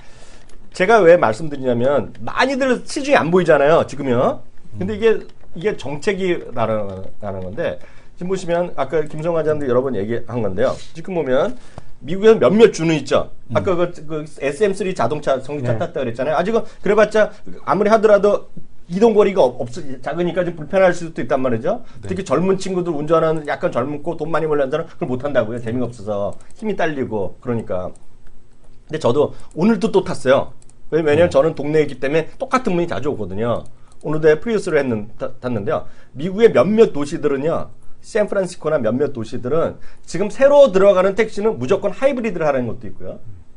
제가 왜 말씀드리냐면, 많이들 시중에 안 보이잖아요, 지금요? 근데 이게, 이게 정책이라는 건데, 지금 보시면, 아까 김성환 과장도 여러 번 얘기한 건데요. 지금 보면, 미국에서 몇몇 주는 있죠. 음. 아까 그, 그 에스엠 쓰리 자동차 전기차 네. 탔다 그랬잖아요. 아직은 그래봤자 아무리 하더라도 이동거리가 없, 작으니까 좀 불편할 수도 있단 말이죠. 네. 특히 젊은 친구들 운전하는 약간 젊고 돈 많이 벌려는 사람은 그걸 못 한다고요. 재미가 없어서 힘이 딸리고 그러니까. 근데 저도 오늘도 또 탔어요. 왜냐면 음. 저는 동네에 있기 때문에 똑같은 분이 자주 오거든요. 오늘도 프리우스를 했는, 타, 탔는데요. 미국의 몇몇 도시들은요. 샌프란시스코나 몇몇 도시들은 지금 새로 들어가는 택시는 무조건 하이브리드를 하는 것도 있고요.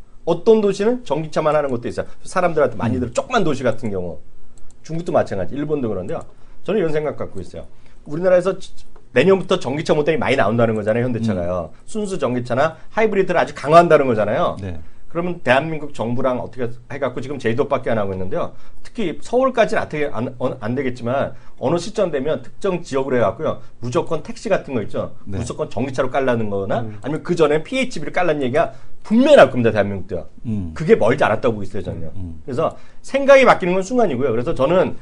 어떤 도시는 전기차만 하는 것도 있어요. 사람들한테 많이들 음. 조그만 도시 같은 경우. 중국도 마찬가지. 일본도 그런데요. 저는 이런 생각 갖고 있어요. 우리나라에서 내년부터 전기차 모델이 많이 나온다는 거잖아요. 현대차가요. 음. 순수 전기차나 하이브리드를 아주 강화한다는 거잖아요. 네. 그러면 대한민국 정부랑 어떻게 해갖고 지금 제이도밖에 안 하고 있는데요. 특히 서울까지는 안, 안, 안 되겠지만 어느 시점 되면 특정 지역으로 해갖고요. 무조건 택시 같은 거 있죠. 네. 무조건 전기차로 깔라는 거나 음. 아니면 그 전에 피에이치비를 깔라는 얘기가 분명히 나올 겁니다. 대한민국도요. 음. 그게 멀지 않았다고 보고 있어요. 저는요. 음. 그래서 생각이 바뀌는 건 순간이고요. 그래서 저는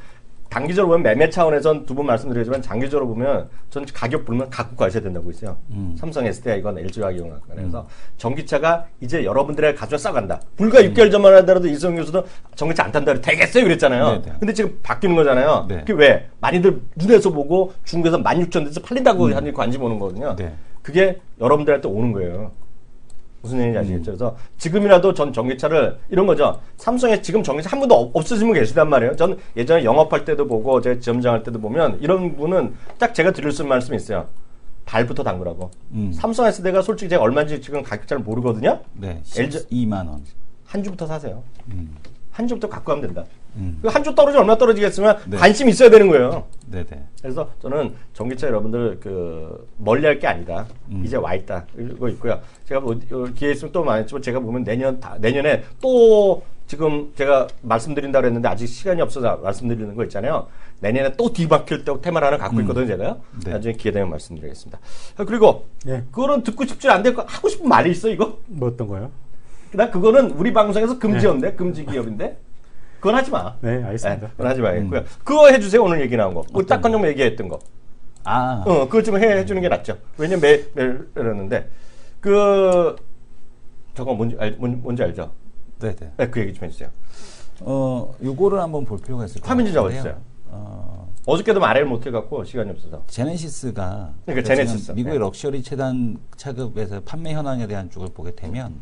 단기적으로 보면 매매 차원에선 두 번 말씀드리지만 장기적으로 보면 전 가격 보면 갖고 가셔야 된다고 있어요. 음. 삼성 에스디아이건 엘지화이건 그래서 음. 전기차가 이제 여러분들의 가족을 싸간다. 불과 음. 육 개월 전만 하더라도 이성 교수도 전기차 안 탄다 되겠어요 그랬잖아요. 네네. 근데 지금 바뀌는 거잖아요. 네. 그게 왜? 많이들 눈에서 보고 중국에서 만 육천 대에서 팔린다고 음. 하는 관심 오는 거거든요. 네. 그게 여러분들한테 오는 거예요. 무슨 얘기인지 아시겠죠? 음. 그래서 지금이라도 전 전기차를 이런 거죠. 삼성에 지금 전기차 한 분도 없으신 분 계시단 말이에요. 전 예전에 영업할 때도 보고 제가 지점장할 때도 보면 이런 분은 딱 제가 드릴 수 있는 말씀이 있어요. 발부터 담그라고. 음. 삼성 에스디가 솔직히 제가 얼마인지 지금 가격 잘 모르거든요. 네. 십이만 원. 한 주부터 사세요. 음. 한 주부터 갖고 가면 된다. 음. 한 주 떨어지면 얼마 떨어지겠으면 네. 관심이 있어야 되는 거예요. 네네. 그래서 저는 전기차 여러분들 그 멀리 할 게 아니다. 음. 이제 와 있다. 이거 있고요. 제가 뭐 기회 있으면 또 많겠지만 제가 보면 내년 다, 내년에 또 지금 제가 말씀드린다고 했는데 아직 시간이 없어서 말씀드리는 거 있잖아요. 내년에 또 뒤바뀔 때 테마를 하나 갖고 있거든요, 제가요. 네. 나중에 기회 되면 말씀드리겠습니다. 그리고 네. 그거는 듣고 싶지 않은데 하고 싶은 말이 있어 이거? 뭐 어떤 거요? 나 그거는 우리 방송에서 금지였는데 네. 금지 기업인데. 그건 하지 마. 네, 알겠습니다. 네, 그건 하지 마겠고요. 음. 그거 해주세요. 오늘 얘기 나온 거. 우리 딱한정 얘기했던 거. 아. 어, 그거 좀 해, 해주는 게 낫죠. 왜냐면 매, 매일 이러는데. 그, 저거 뭔지, 알, 뭔지 알죠? 네네. 네, 그 얘기 좀 해주세요. 어, 요거를 한번 볼 필요가 있을 것 같아요. 화면 좀 잡아주세요. 어, 어저께도 말을 못해갖고 시간이 없어서. 제네시스가. 그러니까 제네시스. 미국의 네. 럭셔리 최단 차급에서 판매 현황에 대한 쪽을 보게 되면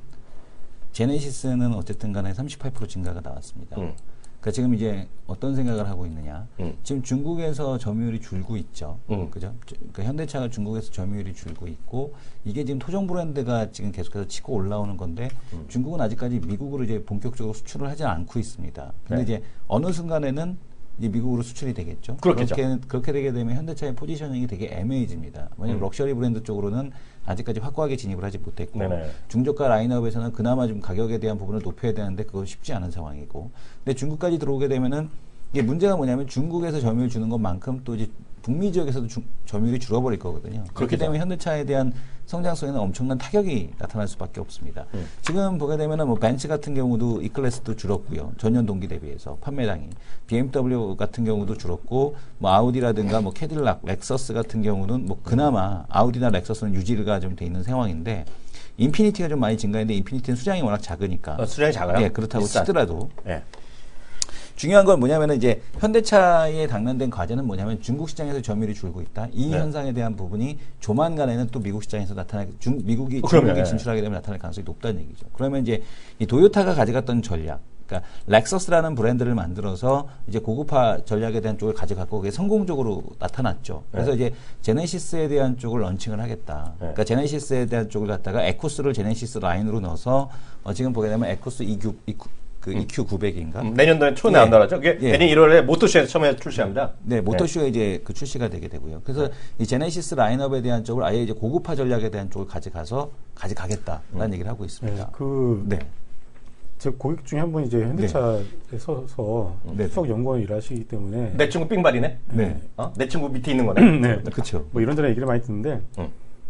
제네시스는 어쨌든 간에 삼십팔 퍼센트 증가가 나왔습니다. 음. 그러니까 지금 이제 어떤 생각을 하고 있느냐. 음. 지금 중국에서 점유율이 줄고 있죠. 음. 그죠? 그러니까 현대차가 중국에서 점유율이 줄고 있고 이게 지금 토종 브랜드가 지금 계속해서 치고 올라오는 건데 음. 중국은 아직까지 미국으로 이제 본격적으로 수출을 하지 않고 있습니다. 근데 네. 이제 어느 순간에는 이제 미국으로 수출이 되겠죠. 그렇겠죠. 그렇게, 그렇게 되게 되면 현대차의 포지셔닝이 되게 애매해집니다. 왜냐하면 음. 럭셔리 브랜드 쪽으로는 아직까지 확고하게 진입을 하지 못했고 네네. 중저가 라인업에서는 그나마 좀 가격에 대한 부분을 높여야 되는데 그건 쉽지 않은 상황이고 근데 중국까지 들어오게 되면은 이게 문제가 뭐냐면 중국에서 점유율 주는 것만큼 또 이제 북미 지역에서도 주, 점유율이 줄어버릴 거거든요. 그렇게 되면 현대차에 대한 성장성에는 엄청난 타격이 나타날 수밖에 없습니다. 음. 지금 보게 되면은 뭐 벤츠 같은 경우도 E클래스도 줄었고요. 전년 동기 대비해서 판매량이 비엠더블유 같은 경우도 줄었고 뭐 아우디라든가 뭐 캐딜락, 렉서스 같은 경우는 뭐 그나마 아우디나 렉서스는 유지가 좀 돼 있는 상황인데 인피니티가 좀 많이 증가했는데 인피니티는 수량이 워낙 작으니까 어, 수량이 작아요? 예, 그렇다고 비싼. 치더라도 네. 중요한 건 뭐냐면은 이제 현대차에 당면된 과제는 뭐냐면 중국 시장에서 점유율이 줄고 있다. 이 네. 현상에 대한 부분이 조만간에는 또 미국 시장에서 나타날 중 미국이 어, 중국에 네. 진출하게 되면 나타날 가능성이 높다는 얘기죠. 그러면 이제 이 도요타가 가져갔던 전략, 그러니까 렉서스라는 브랜드를 만들어서 이제 고급화 전략에 대한 쪽을 가져갔고 그게 성공적으로 나타났죠. 그래서 네. 이제 제네시스에 대한 쪽을 런칭을 하겠다. 네. 그러니까 제네시스에 대한 쪽을 갖다가 에코스를 제네시스 라인으로 넣어서 어, 지금 보게 되면 에코스 이큐 그 음. 이큐 구백인가? 음, 내년도에 초에 예. 나온다죠. 그게 예. 내년 일월에 모터쇼에서 처음에 출시합니다. 네, 모터쇼에 이제 그 출시가 되게 되고요. 그래서 네. 이 제네시스 라인업에 대한 쪽을 아예 이제 고급화 전략에 대한 쪽을 가져가서 가져가겠다라는 음. 얘기를 하고 있습니다. 네, 그, 네. 제 고객 중에 한 분이 이제 현대차에 서서 네. 수석 연구원 일하시기 때문에. 내 친구 삥발이네. 네. 어? 내 친구 밑에 있는 거네. 네. 그렇죠. 뭐 이런저런 얘기를 많이 듣는데, 음.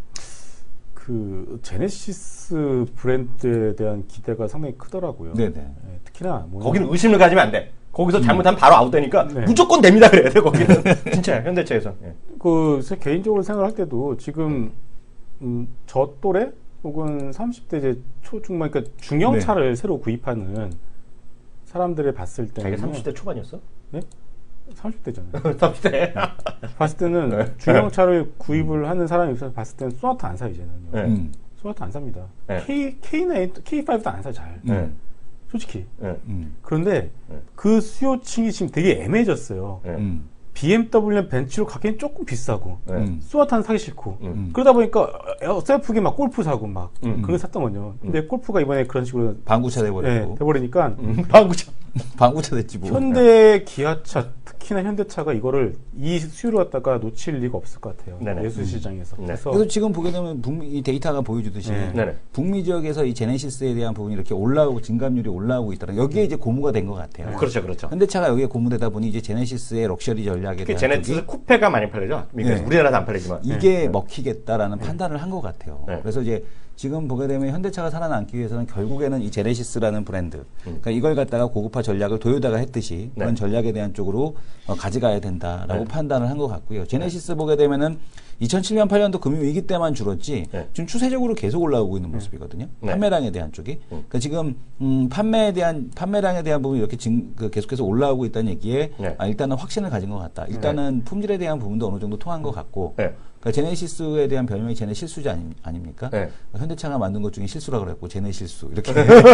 그, 제네시스 브랜드에 대한 기대가 상당히 크더라고요. 네네. 네, 특히나. 뭐냐면 거기는 의심을 가지면 안 돼. 거기서 잘못하면 바로 아웃되니까 네. 무조건 됩니다 그래야 돼 거기는. 진짜 현대차에서. 예. 그, 제 개인적으로 생각할 때도 지금, 음, 저 또래? 혹은 삼십 대 이제 초중반, 그러니까 중형차를 새로 구입하는 사람들을 봤을 때는. 자기가 삼십 대 초반이었어? 네? 삼십 대잖아요. 삼십 대. 봤을 때는 네. 중형차를 구입을 하는 사람이 있어서 봤을 때는 소나타 안 사, 이제는. 네. 음. 소나타 안 삽니다. 네. K, K나인, 케이파이브도 안 사, 잘. 네. 솔직히. 네. 음. 그런데 네. 그 수요층이 지금 되게 애매해졌어요. 네. 음. 비엠더블유는 벤츠로 가기엔 조금 비싸고, 네. 음. 소나타는 사기 싫고, 음. 그러다 보니까 셀프게 막 골프 사고 막, 음. 그런 거 샀더만요. 근데 골프가 이번에 그런 식으로 방구차 돼버리고 네, 돼버리니까, 음. 방구차. 방구차 됐지 뭐. 현대 기아차, 특히나 현대차가 이거를 이 수요를 갖다가 놓칠 리가 없을 것 같아요. 네네. 내수 시장에서. 네. 그래서, 그래서 지금 보게 되면 북미 이 데이터가 보여주듯이 네. 네네. 북미 지역에서 이 제네시스에 대한 부분이 이렇게 올라오고 증감률이 올라오고 있다는 여기에 이제 고무가 된 것 같아요. 그렇죠, 그렇죠. 현대차가 여기에 고무되다 보니 이제 제네시스의 럭셔리 전략에 특히 대한 제네시스 쪽이 쿠페가 많이 팔리죠. 미국에서. 네. 우리나라도 안 팔리지만. 이게 먹히겠다라는 판단을 한 것 같아요. 네. 그래서 이제 지금 보게 되면 현대차가 살아남기 위해서는 결국에는 이 제네시스라는 브랜드, 음. 그러니까 이걸 갖다가 고급화 전략을 도요타가 했듯이 그런 네. 전략에 대한 쪽으로 어, 가져가야 된다라고 네. 판단을 한 것 같고요. 제네시스 네. 보게 되면은 이천칠 년, 팔 년도 금융위기 때만 줄었지 네. 지금 추세적으로 계속 올라오고 있는 모습이거든요. 네. 판매량에 대한 쪽이. 음. 그러니까 지금 음, 판매에 대한 판매량에 대한 부분이 이렇게 진, 그 계속해서 올라오고 있다는 얘기에 네. 아, 일단은 확신을 가진 것 같다. 일단은 네. 품질에 대한 부분도 어느 정도 통한 것 같고 네. 그러니까 제네시스에 대한 별명이 제네 실수지 아니, 아닙니까? 네. 현대차가 만든 것 중에 실수라고 그랬고 제네 실수 이렇게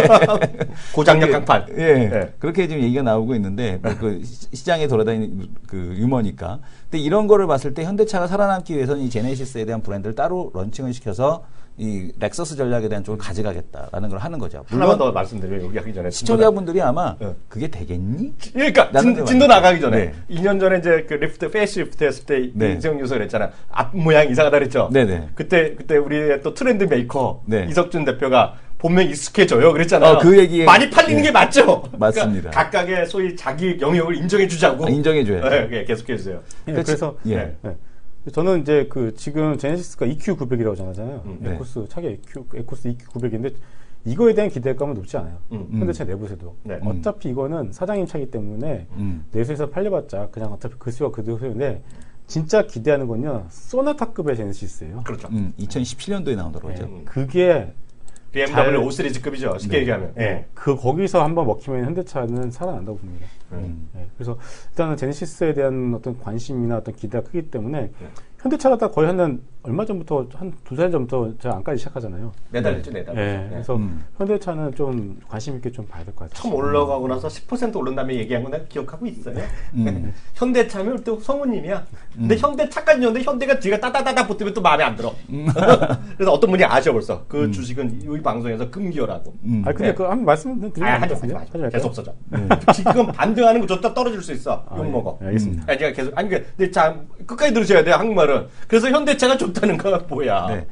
고장력 강판. 예, 네. 그렇게 지금 얘기가 나오고 있는데 뭐 그 시장에 돌아다니는 그 유머니까. 근데 이런 거를 봤을 때 현대차가 살아남기 위해서는 이 제네시스에 대한 브랜드를 따로 런칭을 시켜서 이 렉서스 전략에 대한 쪽을 가져가겠다라는 걸 하는 거죠. 하나만 더 말씀드려요. 여기 하기 전에 시청자분들이 아마 네. 그게 되겠니? 그러니까 진, 진도 나가기 전에 네. 이 년 전에 이제 그 리프트 페이스 리프트 했을 때 네. 인성 요소 그랬잖아. 앞 모양 이상하다 그랬죠. 네네. 그때 그때 우리의 또 트렌드 메이커 네. 이석준 대표가 본명 익숙해져요. 그랬잖아요. 어, 그 얘기에 많이 팔리는 네. 게 맞죠. 맞습니다. 그러니까 각각의 소위 자기 영역을 인정해주자고. 아, 인정해줘야죠. 네, 네, 계속해주세요. 네, 그래서 예. 네. 저는 이제 그 지금 제네시스가 이큐 구백이라고 전하잖아요. 음, 네. 에코스 차기 이큐, 에코스 이큐 구백인데 이거에 대한 기대감은 높지 않아요. 음, 현대차 내부에서도. 네. 어차피 이거는 사장님 차기 때문에 음. 내수에서 팔려봤자 그냥 어차피 그 수와 그 수인데 진짜 기대하는 건요. 소나타급의 제네시스예요. 그렇죠. 음, 이천십칠 년도에 나오더라고요. 네. 그게 비엠더블유 오 시리즈급이죠. 쉽게 네. 얘기하면. 네. 그 거기서 한번 먹히면 현대차는 살아난다고 봅니다. 음. 네. 그래서 일단은 제네시스에 대한 어떤 관심이나 어떤 기대가 크기 때문에 네. 현대차가 다 거의 한 얼마 전부터 한 두 달 전부터 제가 안까지 시작하잖아요. 매달렸죠, 매달. 네. 네. 그래서 음. 현대차는 좀 관심 있게 좀 봐야 될 것 같아요. 처음 올라가고 나서 십 퍼센트 오른 다음에 얘기한 거 내가 기억하고 있어요. 음. 현대차면 또 성우님이야. 근데 음. 현대차까지 였는데 현대가 뒤가 따다다다 붙으면 또 마음에 안 들어. 음. 그래서 어떤 분이 아셔 벌써. 그 음. 주식은 이 방송에서 금기어라고. 음. 아 근데 네. 그 한번 말씀드리면 아, 하지 마, 하지 마. 계속 써줘. 네. 지금 반등하는 거 줬다 떨어질 수 있어. 아, 욕 먹어. 예. 알겠습니다. 음. 아니, 제가 계속 아니 근데 자 끝까지 들으셔야 돼요 한국말은. 그래서 현대차가 좋다는 거 뭐야? 네.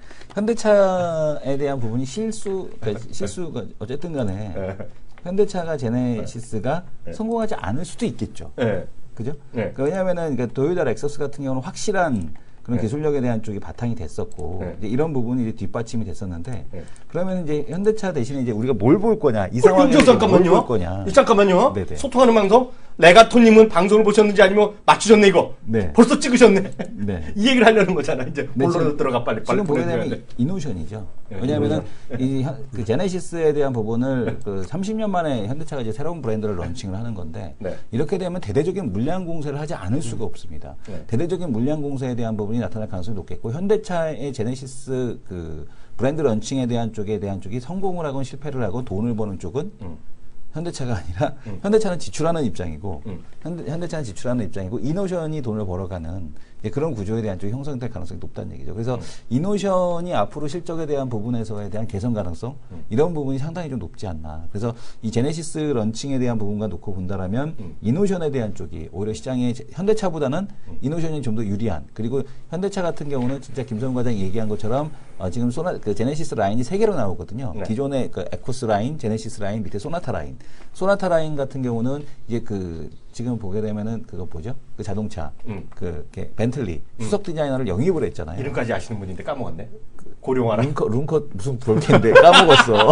현대차에 대한 부분이 실수, 그러니까 실수가 어쨌든 간에 네. 현대차가 제네시스가 네. 성공하지 않을 수도 있겠죠. 네. 그죠? 네. 그러니까 왜냐하면은 그러니까 도요타 렉서스 같은 경우는 확실한 그런 네. 기술력에 대한 쪽이 바탕이 됐었고 네. 이제 이런 부분이 이제 뒷받침이 됐었는데 네. 그러면 이제 현대차 대신에 이제 우리가 뭘 볼 거냐 이 상황에서 잠깐만요. 뭘 볼 거냐? 잠깐만요. 네네. 소통하는 방송 레가토님은 방송을 보셨는지 아니면 맞추셨네 이거. 네. 벌써 찍으셨네. 네. 이 얘기를 하려는 거잖아. 이제 본론으로 네, 들어가 빨리 빨리. 지금 보게 되면 이노션이죠. 네. 왜냐하면은 이 그 제네시스에 대한 부분을 그 삼십 년 만에 현대차가 이제 새로운 브랜드를 런칭을 하는 건데 네. 이렇게 되면 대대적인 물량 공세를 하지 않을 수가 없습니다. 네. 대대적인 물량 공세에 대한 부분이 나타날 가능성이 높겠고 현대차의 제네시스 그 브랜드 런칭에 대한 쪽에 대한 쪽이 성공을 하건 실패를 하건 돈을 버는 쪽은 음. 현대차가 아니라 음. 현대차는 지출하는 입장이고 음. 현대, 현대차는 지출하는 입장이고 이노션이 돈을 벌어가는 그런 구조에 대한 쪽이 형성될 가능성이 높다는 얘기죠. 그래서 음. 이노션이 앞으로 실적에 대한 부분에서에 대한 개선 가능성 음. 이런 부분이 상당히 좀 높지 않나. 그래서 이 제네시스 런칭에 대한 부분과 놓고 본다라면 음. 이노션에 대한 쪽이 오히려 시장에 현대차보다는 음. 이노션이 좀 더 유리한. 그리고 현대차 같은 경우는 진짜 김성훈 과장이 얘기한 것처럼 어, 지금 소나 그 제네시스 라인이 세 개로 나오거든요. 네. 기존의 그 에코스 라인, 제네시스 라인 밑에 소나타 라인. 소나타 라인 같은 경우는 이제 그 지금 보게 되면은 그거 뭐죠? 그 자동차, 음. 그 벤틀리 음. 수석 디자이너를 영입을 했잖아요. 이름까지 아시는 분인데 까먹었네. 고룡하나? 룬컷, 룬컷 무슨 볼텐데 까먹었어.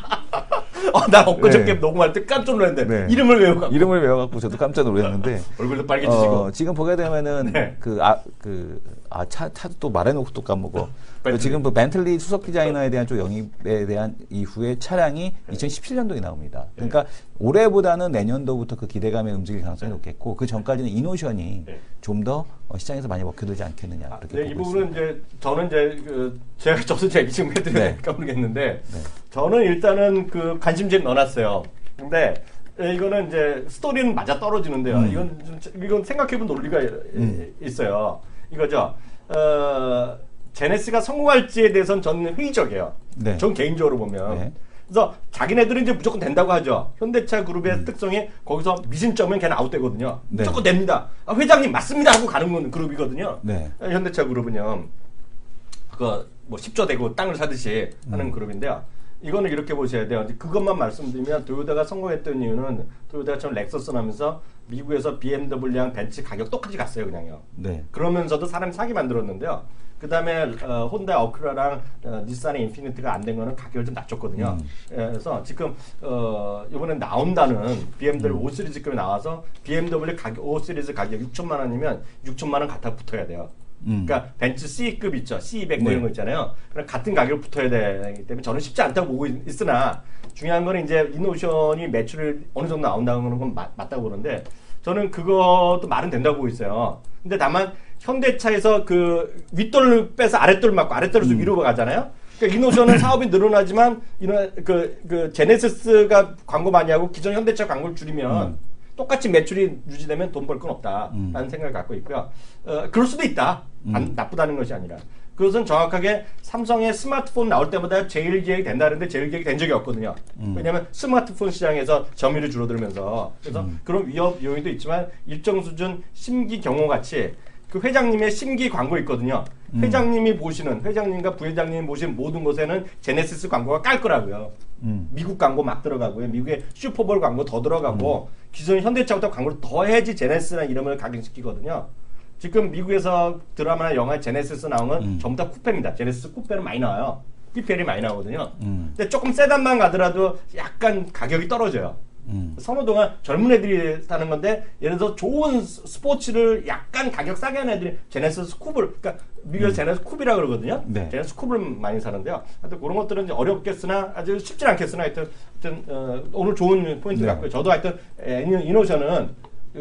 어, 나 엊그저께 네. 녹음할 때 깜짝 놀랐는데 네. 이름을 외워갖고 이름을 외워갖고 저도 깜짝 놀랐는데 얼굴도 빨개지시고 어, 지금 보게 되면은 네. 그 아 그 아 차 차도 또 말해놓고 또 까먹어. 그 지금 그 벤틀리 수석 디자이너에 대한 쪽 영입에 대한 이후에 차량이 네. 이천십칠 년도에 나옵니다. 그러니까 네. 올해보다는 내년도부터 그 기대감에 움직일 가능성이 네. 높겠고 그 전까지는 이노션이 네. 좀 더 시장에서 많이 먹혀들지 않겠느냐. 아, 네, 이 부분은 이제 저는 이제 그 제가 저도 제 얘기 지금 해드릴까 네. 모르겠는데 네. 저는 일단은 그 관심지를 넣어놨어요. 근데 이거는 이제 스토리는 맞아 떨어지는데요. 음. 이건 이건 생각해본 논리가 음. 있어요. 이거죠. 어, 제네시스가 성공할지에 대해서는 저는 회의적이에요. 네. 전 개인적으로 보면. 네. 그래서 자기네들은 이제 무조건 된다고 하죠. 현대차 그룹의 음. 특성이 거기서 미심쩍으면 걔는 아웃되거든요. 네. 무조건 됩니다. 아, 회장님 맞습니다 하고 가는 건 그룹이거든요. 네. 현대차 그룹은요. 그 뭐 십조 대고 땅을 사듯이 하는 음. 그룹인데요. 이거는 이렇게 보셔야 돼요. 그것만 말씀드리면 도요타가 성공했던 이유는 도요타처럼 렉서스 나면서 미국에서 비엠더블유랑 벤츠 가격 똑같이 갔어요, 그냥요. 네. 그러면서도 사람이 사게 만들었는데요. 그 다음에 어, 혼다 어쿠라랑 어, 닛산의 인피니티가 안 된 거는 가격을 좀 낮췄거든요. 음. 예, 그래서 지금 어, 이번에 나온다는 비엠더블유 음. 오 시리즈급이 나와서 비엠더블유 가격 오 시리즈 가격 육천만 원이면 육천만 원 갖다 붙어야 돼요. 음. 그러니까 벤츠 C급 있죠. 씨 이백 뭐 네. 이런 거 있잖아요. 그럼 같은 가격을 붙어야 되기 때문에 저는 쉽지 않다고 보고 있, 있으나 중요한 거는 이제 이노션이 매출을 어느 정도 나온다는 건 맞, 맞다고 그러는데 저는 그것도 말은 된다고 보고 있어요. 근데 다만 현대차에서 그 윗돌을 빼서 아랫돌을 맞고 아랫돌을 좀 음. 위로 가잖아요. 그러니까 이노션은 사업이 늘어나지만 이노 그, 그 제네시스가 광고 많이 하고 기존 현대차 광고를 줄이면 음. 똑같이 매출이 유지되면 돈 벌 건 없다라는 음. 생각을 갖고 있고요. 어, 그럴 수도 있다. 안, 음. 나쁘다는 것이 아니라. 그것은 정확하게 삼성의 스마트폰 나올 때마다 제일 기획이 된다는데 제일 기획이 된 적이 없거든요. 음. 왜냐하면 스마트폰 시장에서 점유율이 줄어들면서 그래서 음. 그런 위협 요인도 있지만 일정 수준 심기 경호같이 그 회장님의 심기 광고 있거든요. 음. 회장님이 보시는 회장님과 부회장님이 보시는 모든 곳에는 제네시스 광고가 깔 거라고요. 음. 미국 광고 막 들어가고요. 미국의 슈퍼볼 광고 더 들어가고 음. 기존 현대차부터 광고를 더 해야지 제네시스라는 이름을 각인시키거든요. 지금 미국에서 드라마나 영화에 제네시스 나오면 음. 전부 다 쿠페입니다. 제네시스 쿠페는 많이 나와요. 피피엘이 많이 나오거든요. 음. 근데 조금 세단만 가더라도 약간 가격이 떨어져요. 음. 선호도가 젊은 애들이 사는 건데 예를 들어서 좋은 스포츠를 약간 가격 싸게 하는 애들이 제네시스 쿱을 그러니까 미국에서 음. 제네시스 쿱이라 그러거든요. 네. 제네시스 쿱을 많이 사는데요. 하여튼 그런 것들은 이제 어렵겠으나 아주 쉽진 않겠으나 하여튼, 하여튼 어, 오늘 좋은 포인트 네. 같고요. 저도 하여튼 에, 이노션은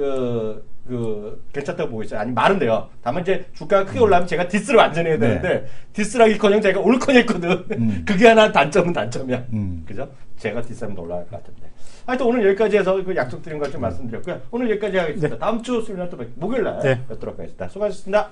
그, 그 괜찮다고 보고 있어요. 아니 말은 돼요. 다만 이제 주가가 크게 올라가면 제가 디스를 완전히 해야 되는데 네. 디스라기커녕 제가 올커녕 했거든. 음. 그게 하나 단점은 단점이야. 음. 그죠? 제가 디스하면 올라갈 것 같은데. 하여튼 오늘 여기까지 해서 그 약속드린 것 좀 말씀드렸고요. 오늘 여기까지 하겠습니다. 네. 다음 주 수요일날 또 목요일날 네. 뵙도록 하겠습니다. 수고하셨습니다.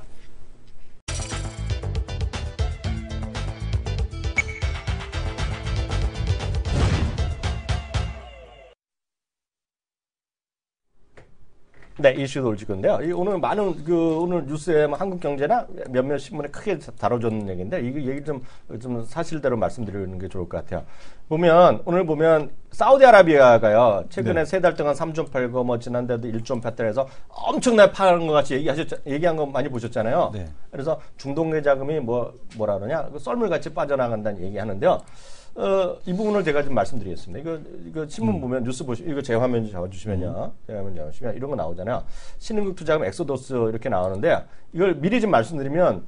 네, 이슈도 올릴 건데요. 오늘 많은 그 오늘 뉴스에 한국경제나 몇몇 신문에 크게 다뤄졌는 얘기인데 이 얘기 좀 좀 사실대로 말씀드리는 게 좋을 것 같아요. 보면 오늘 보면 사우디아라비아가요 최근에 네. 세 달 동안 삼 점 팔고 뭐 지난달도 일 점 팔달해서 엄청나게 파는 것 같이 얘기하셨 얘기한 거 많이 보셨잖아요. 네. 그래서 중동계 자금이 뭐 뭐라 그러냐 썰물같이 빠져나간다는 얘기하는데요. 어, 이 부분을 제가 좀 말씀드리겠습니다. 이거, 이거 신문 음. 보면, 뉴스 보시, 이거 제 화면 잡아주시면요. 음. 제 화면 잡아주시면 이런 거 나오잖아요. 신흥국 투자금 엑소더스 이렇게 나오는데, 이걸 미리 좀 말씀드리면,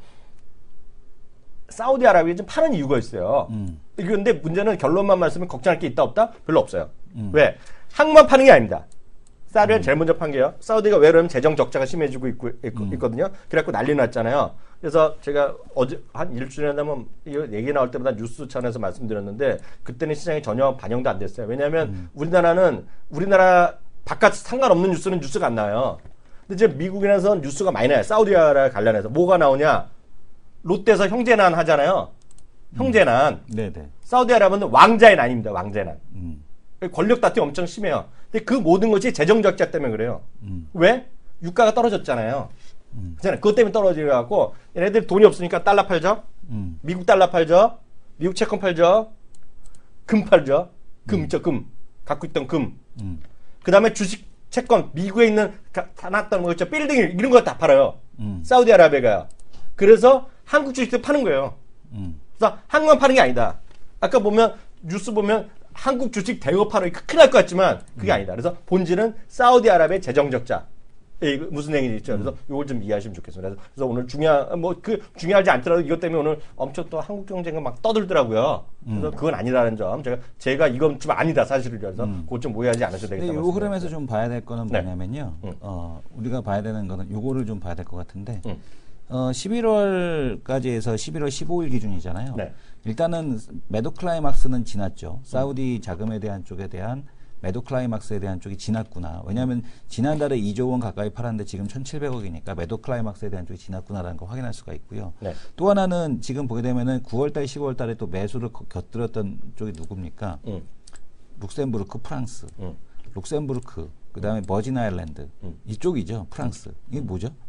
사우디아라비아에 좀 파는 이유가 있어요. 음. 그런데 문제는 결론만 말씀하면 걱정할 게 있다 없다? 별로 없어요. 음. 왜? 항만 파는 게 아닙니다. 사우디가 음. 제일 먼저 판 게요. 사우디가 왜 그러면 재정 적자가 심해지고 있고, 있, 음. 있거든요. 그래갖고 난리 났잖아요. 그래서 제가 어제 한 일주일에 되면 이거 얘기 나올 때마다 뉴스 차원에서 말씀드렸는데 그때는 시장에 전혀 반영도 안 됐어요. 왜냐하면 음. 우리나라는 우리나라 바깥 상관없는 뉴스는 뉴스가 안 나와요. 근데 이제 미국이라서 뉴스가 많이 나요. 사우디아라비아 관련해서 뭐가 나오냐? 롯데에서 형제난 하잖아요. 형제난. 음. 네네. 사우디아라비아는 왕자의 난입니다. 왕자의 난. 음. 권력 다툼이 엄청 심해요. 근데 그 모든 것이 재정 적자 때문에 그래요. 음. 왜? 유가가 떨어졌잖아요. 음. 그잖아요. 그것 때문에 떨어지고 얘네들 돈이 없으니까 달러 팔죠. 음. 미국 달러 팔죠. 미국 채권 팔죠. 금 팔죠. 금 음. 있죠. 금. 갖고 있던 금. 음. 그 다음에 주식 채권 미국에 있는 사놨던 거 있죠. 빌딩 이런 거 다 팔아요. 음. 사우디아라비아가요. 그래서 한국 주식도 파는 거예요. 음. 그래서 한국만 파는 게 아니다. 아까 보면 뉴스 보면 한국 주식 대여파는 큰일 날 것 같지만 그게 음. 아니다. 그래서 본질은 사우디아라비아의 재정 적자. 예, 무슨 얘기인지 있죠. 그래서 이걸 좀 이해하시면 좋겠습니다. 그래서, 그래서 오늘 중요한, 뭐, 그, 중요하지 않더라도 이것 때문에 오늘 엄청 또 한국 경제가 막 떠들더라고요. 그래서 음. 그건 아니라는 점. 제가, 제가 이건 좀 아니다, 사실을. 그래서 음. 그것 좀 오해하지 않으셔도 되겠다. 이 흐름에서 좀 봐야 될 거는 뭐냐면요. 네. 음. 어, 우리가 봐야 되는 거는 요거를 좀 봐야 될 것 같은데, 음. 어, 십일월까지 해서 십일월 십오일 기준이잖아요. 네. 일단은 매도 클라이막스는 지났죠. 사우디 자금에 대한 쪽에 대한 매도 클라이막스에 대한 쪽이 지났구나. 왜냐하면 지난달에 이조 원 가까이 팔았는데 지금 천칠백억이니까 매도 클라이막스에 대한 쪽이 지났구나라는 걸 확인할 수가 있고요. 네. 또 하나는 지금 보게 되면은 구월달, 시월달에 또 매수를 곁들였던 쪽이 누굽니까? 음. 룩셈부르크, 프랑스, 음. 룩셈부르크, 그 다음에 버진 아일랜드 음. 이쪽이죠. 프랑스. 이게 뭐죠?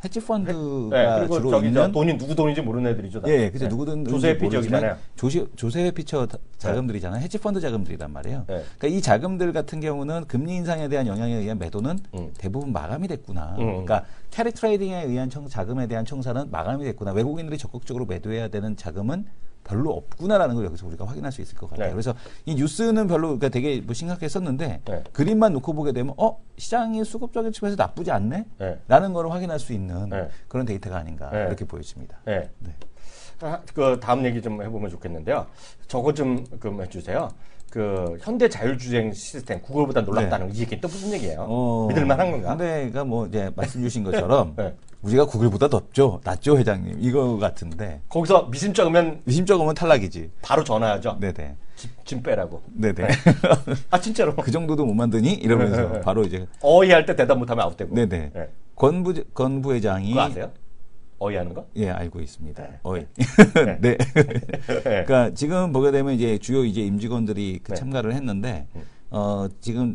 헤지 펀드가 네, 그리고 주로 저기 저 있는 돈이 누구 돈인지 모르는 애들이죠. 다. 예, 그죠. 네. 누구든 조세 피처잖아요. 조세 조세 피처 자금들이잖아요. 헤지 펀드 자금들이란 말이에요. 네. 그러니까 이 자금들 같은 경우는 금리 인상에 대한 영향에 의한 매도는 음. 대부분 마감이 됐구나. 음. 그러니까 캐리 트레이딩에 의한 청, 자금에 대한 청산은 마감이 됐구나. 외국인들이 적극적으로 매도해야 되는 자금은 별로 없구나라는 걸 여기서 우리가 확인할 수 있을 것 같아요. 네. 그래서 이 뉴스는 별로 그러니까 되게 뭐 심각했었는데 네. 그림만 놓고 보게 되면 어 시장이 수급적인 측면에서 나쁘지 않네? 네. 라는 걸 확인할 수 있는 네. 그런 데이터가 아닌가 네. 이렇게 보여집니다. 네. 네. 아, 그 다음 얘기 좀 해보면 좋겠는데요. 저거 좀, 좀 해주세요. 그 현대 자율주행 시스템 구글보다 놀랍다는 이 얘기는 또 무슨 얘기예요? 어, 믿을만한 건가? 현대가 뭐 이제 말씀 주신 것처럼 네. 우리가 구글보다 덥죠, 낫죠, 회장님 이거 같은데 거기서 미심 적으면 의심적으면 탈락이지. 바로 전화하죠. 네네. 짐, 짐 빼라고. 네네. 아 진짜로. 그 정도도 못 만드니 이러면서 네, 네. 바로 이제 어이 할 때 대답 못하면 아웃되고. 네네. 네. 권 부, 권 부회장이 그거 아세요? 어이 하는 거? 예, 알고 있습니다. 네. 어이. 네. 네. 네. 그러니까 지금 보게 되면 이제 주요 이제 임직원들이 그 네. 참가를 했는데, 음. 어, 지금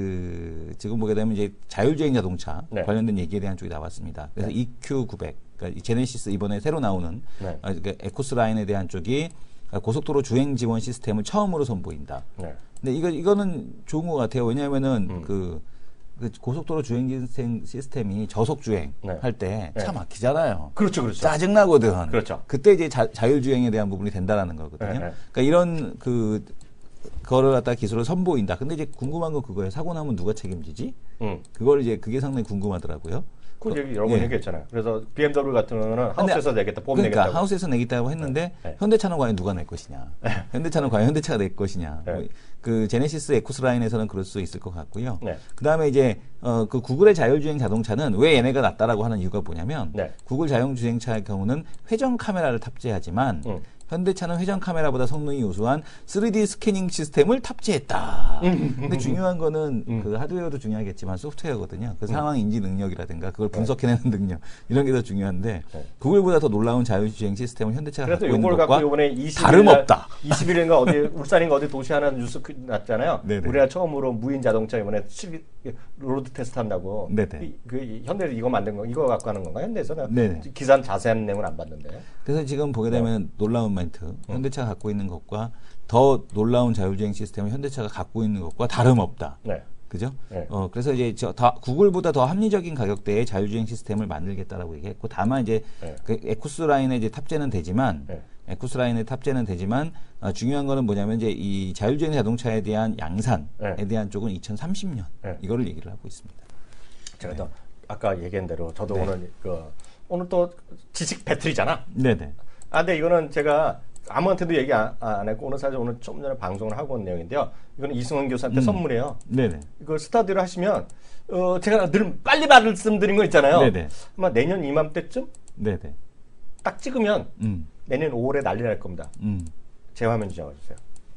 그, 지금 보게 되면 이제 자율주행 자동차 네. 관련된 얘기에 대한 쪽이 나왔습니다. 그래서 네. 이큐 구백, 그러니까 이 제네시스 이번에 새로 나오는 네. 어, 그러니까 에코스 라인에 대한 쪽이 고속도로 주행 지원 시스템을 처음으로 선보인다. 네. 근데 이거, 이거는 좋은 것 같아요. 왜냐하면은 음. 그, 그 고속도로 주행 시스템, 시스템이 저속 주행 네. 할 때 네. 차 막히잖아요. 그렇죠, 그렇죠. 짜증나거든. 그렇죠. 그때 이제 자, 자율주행에 대한 부분이 된다라는 거거든요. 네, 네. 그러니까 이런 그 거를 갖다 기술을 선보인다. 근데 이제 궁금한 건 그거예요. 사고 나면 누가 책임지지? 음. 그걸 이제 그게 상당히 궁금하더라고요. 그 얘기 여러 번 예. 얘기했잖아요. 그래서 비엠더블유 같은 경우는 하우스에서 내겠다, 보험 그러니까 내겠다고. 하우스에서 내겠다고 했는데 네. 네. 현대차는 과연 누가 낼 것이냐? 현대차는 과연 현대차가 낼 것이냐? 네. 뭐 그 제네시스 에코스 라인에서는 그럴 수 있을 것 같고요. 네. 그다음에 이제 어, 그 구글의 자율주행 자동차는 왜 얘네가 낫다라고 하는 이유가 뭐냐면 네. 구글 자율주행차의 경우는 회전 카메라를 탑재하지만 음. 현대차는 회전 카메라보다 성능이 우수한 쓰리디 스캐닝 시스템을 탑재했다. 근데 중요한 거는 음. 그 하드웨어도 중요하겠지만 소프트웨어거든요. 그 상황 인지 능력이라든가 그걸 분석해내는 능력 이런 게 더 중요한데 네. 구글보다 더 놀라운 자율주행 시스템을 현대차가 그래서 갖고 있는 요걸 갖고 것과 이번에 이십 일 다름없다. 이십 일인가 어디 울산인가 어디 도시 하나 뉴스 크- 났잖아요. 네네. 우리가 처음으로 무인 자동차 이번에 칠- 로드 테스트 한다고. 네네. 이, 그 이- 현대에서 이거 만든 거 이거 갖고 하는 건가? 현대에서는 네네. 기사 자세한 내용은 안 봤는데. 그래서 지금 보게 되면 놀라운 멘트 현대차가 갖고 있는 것과 더 놀라운 자율주행 시스템을 현대차가 갖고 있는 것과 다름없다. 네. 그죠? 네. 어, 그래서 이제 저 다, 구글보다 더 합리적인 가격대의 자율주행 시스템을 만들겠다라고 얘기했고, 다만 이제 네. 그 에쿠스 라인에 이제 탑재는 되지만, 네. 에쿠스 라인에 탑재는 되지만, 어, 중요한 거는 뭐냐면 이제 이 자율주행 자동차에 대한 양산에 네. 대한 쪽은 이천삼십 년 네. 이거를 얘기를 하고 있습니다. 제가 또 아까 얘기한 대로 저도 네. 오늘 그 오늘 또 지식 배틀이잖아. 네네. 아, 근데 이거는 제가 아무한테도 얘기 안, 안 했고 오늘 사실 오늘 좀 전에 방송을 하고 온 내용인데요. 이거는 이승원 교수한테 선물이에요. 네네. 이거 스타디를 하시면 어, 제가 늘 빨리 말씀드린 거 있잖아요. 네네. 아마 내년 이맘때쯤 네네. 딱 찍으면 음, 내년 오월에 난리 날 겁니다. 음. 제 화면 좀 잡아주세요.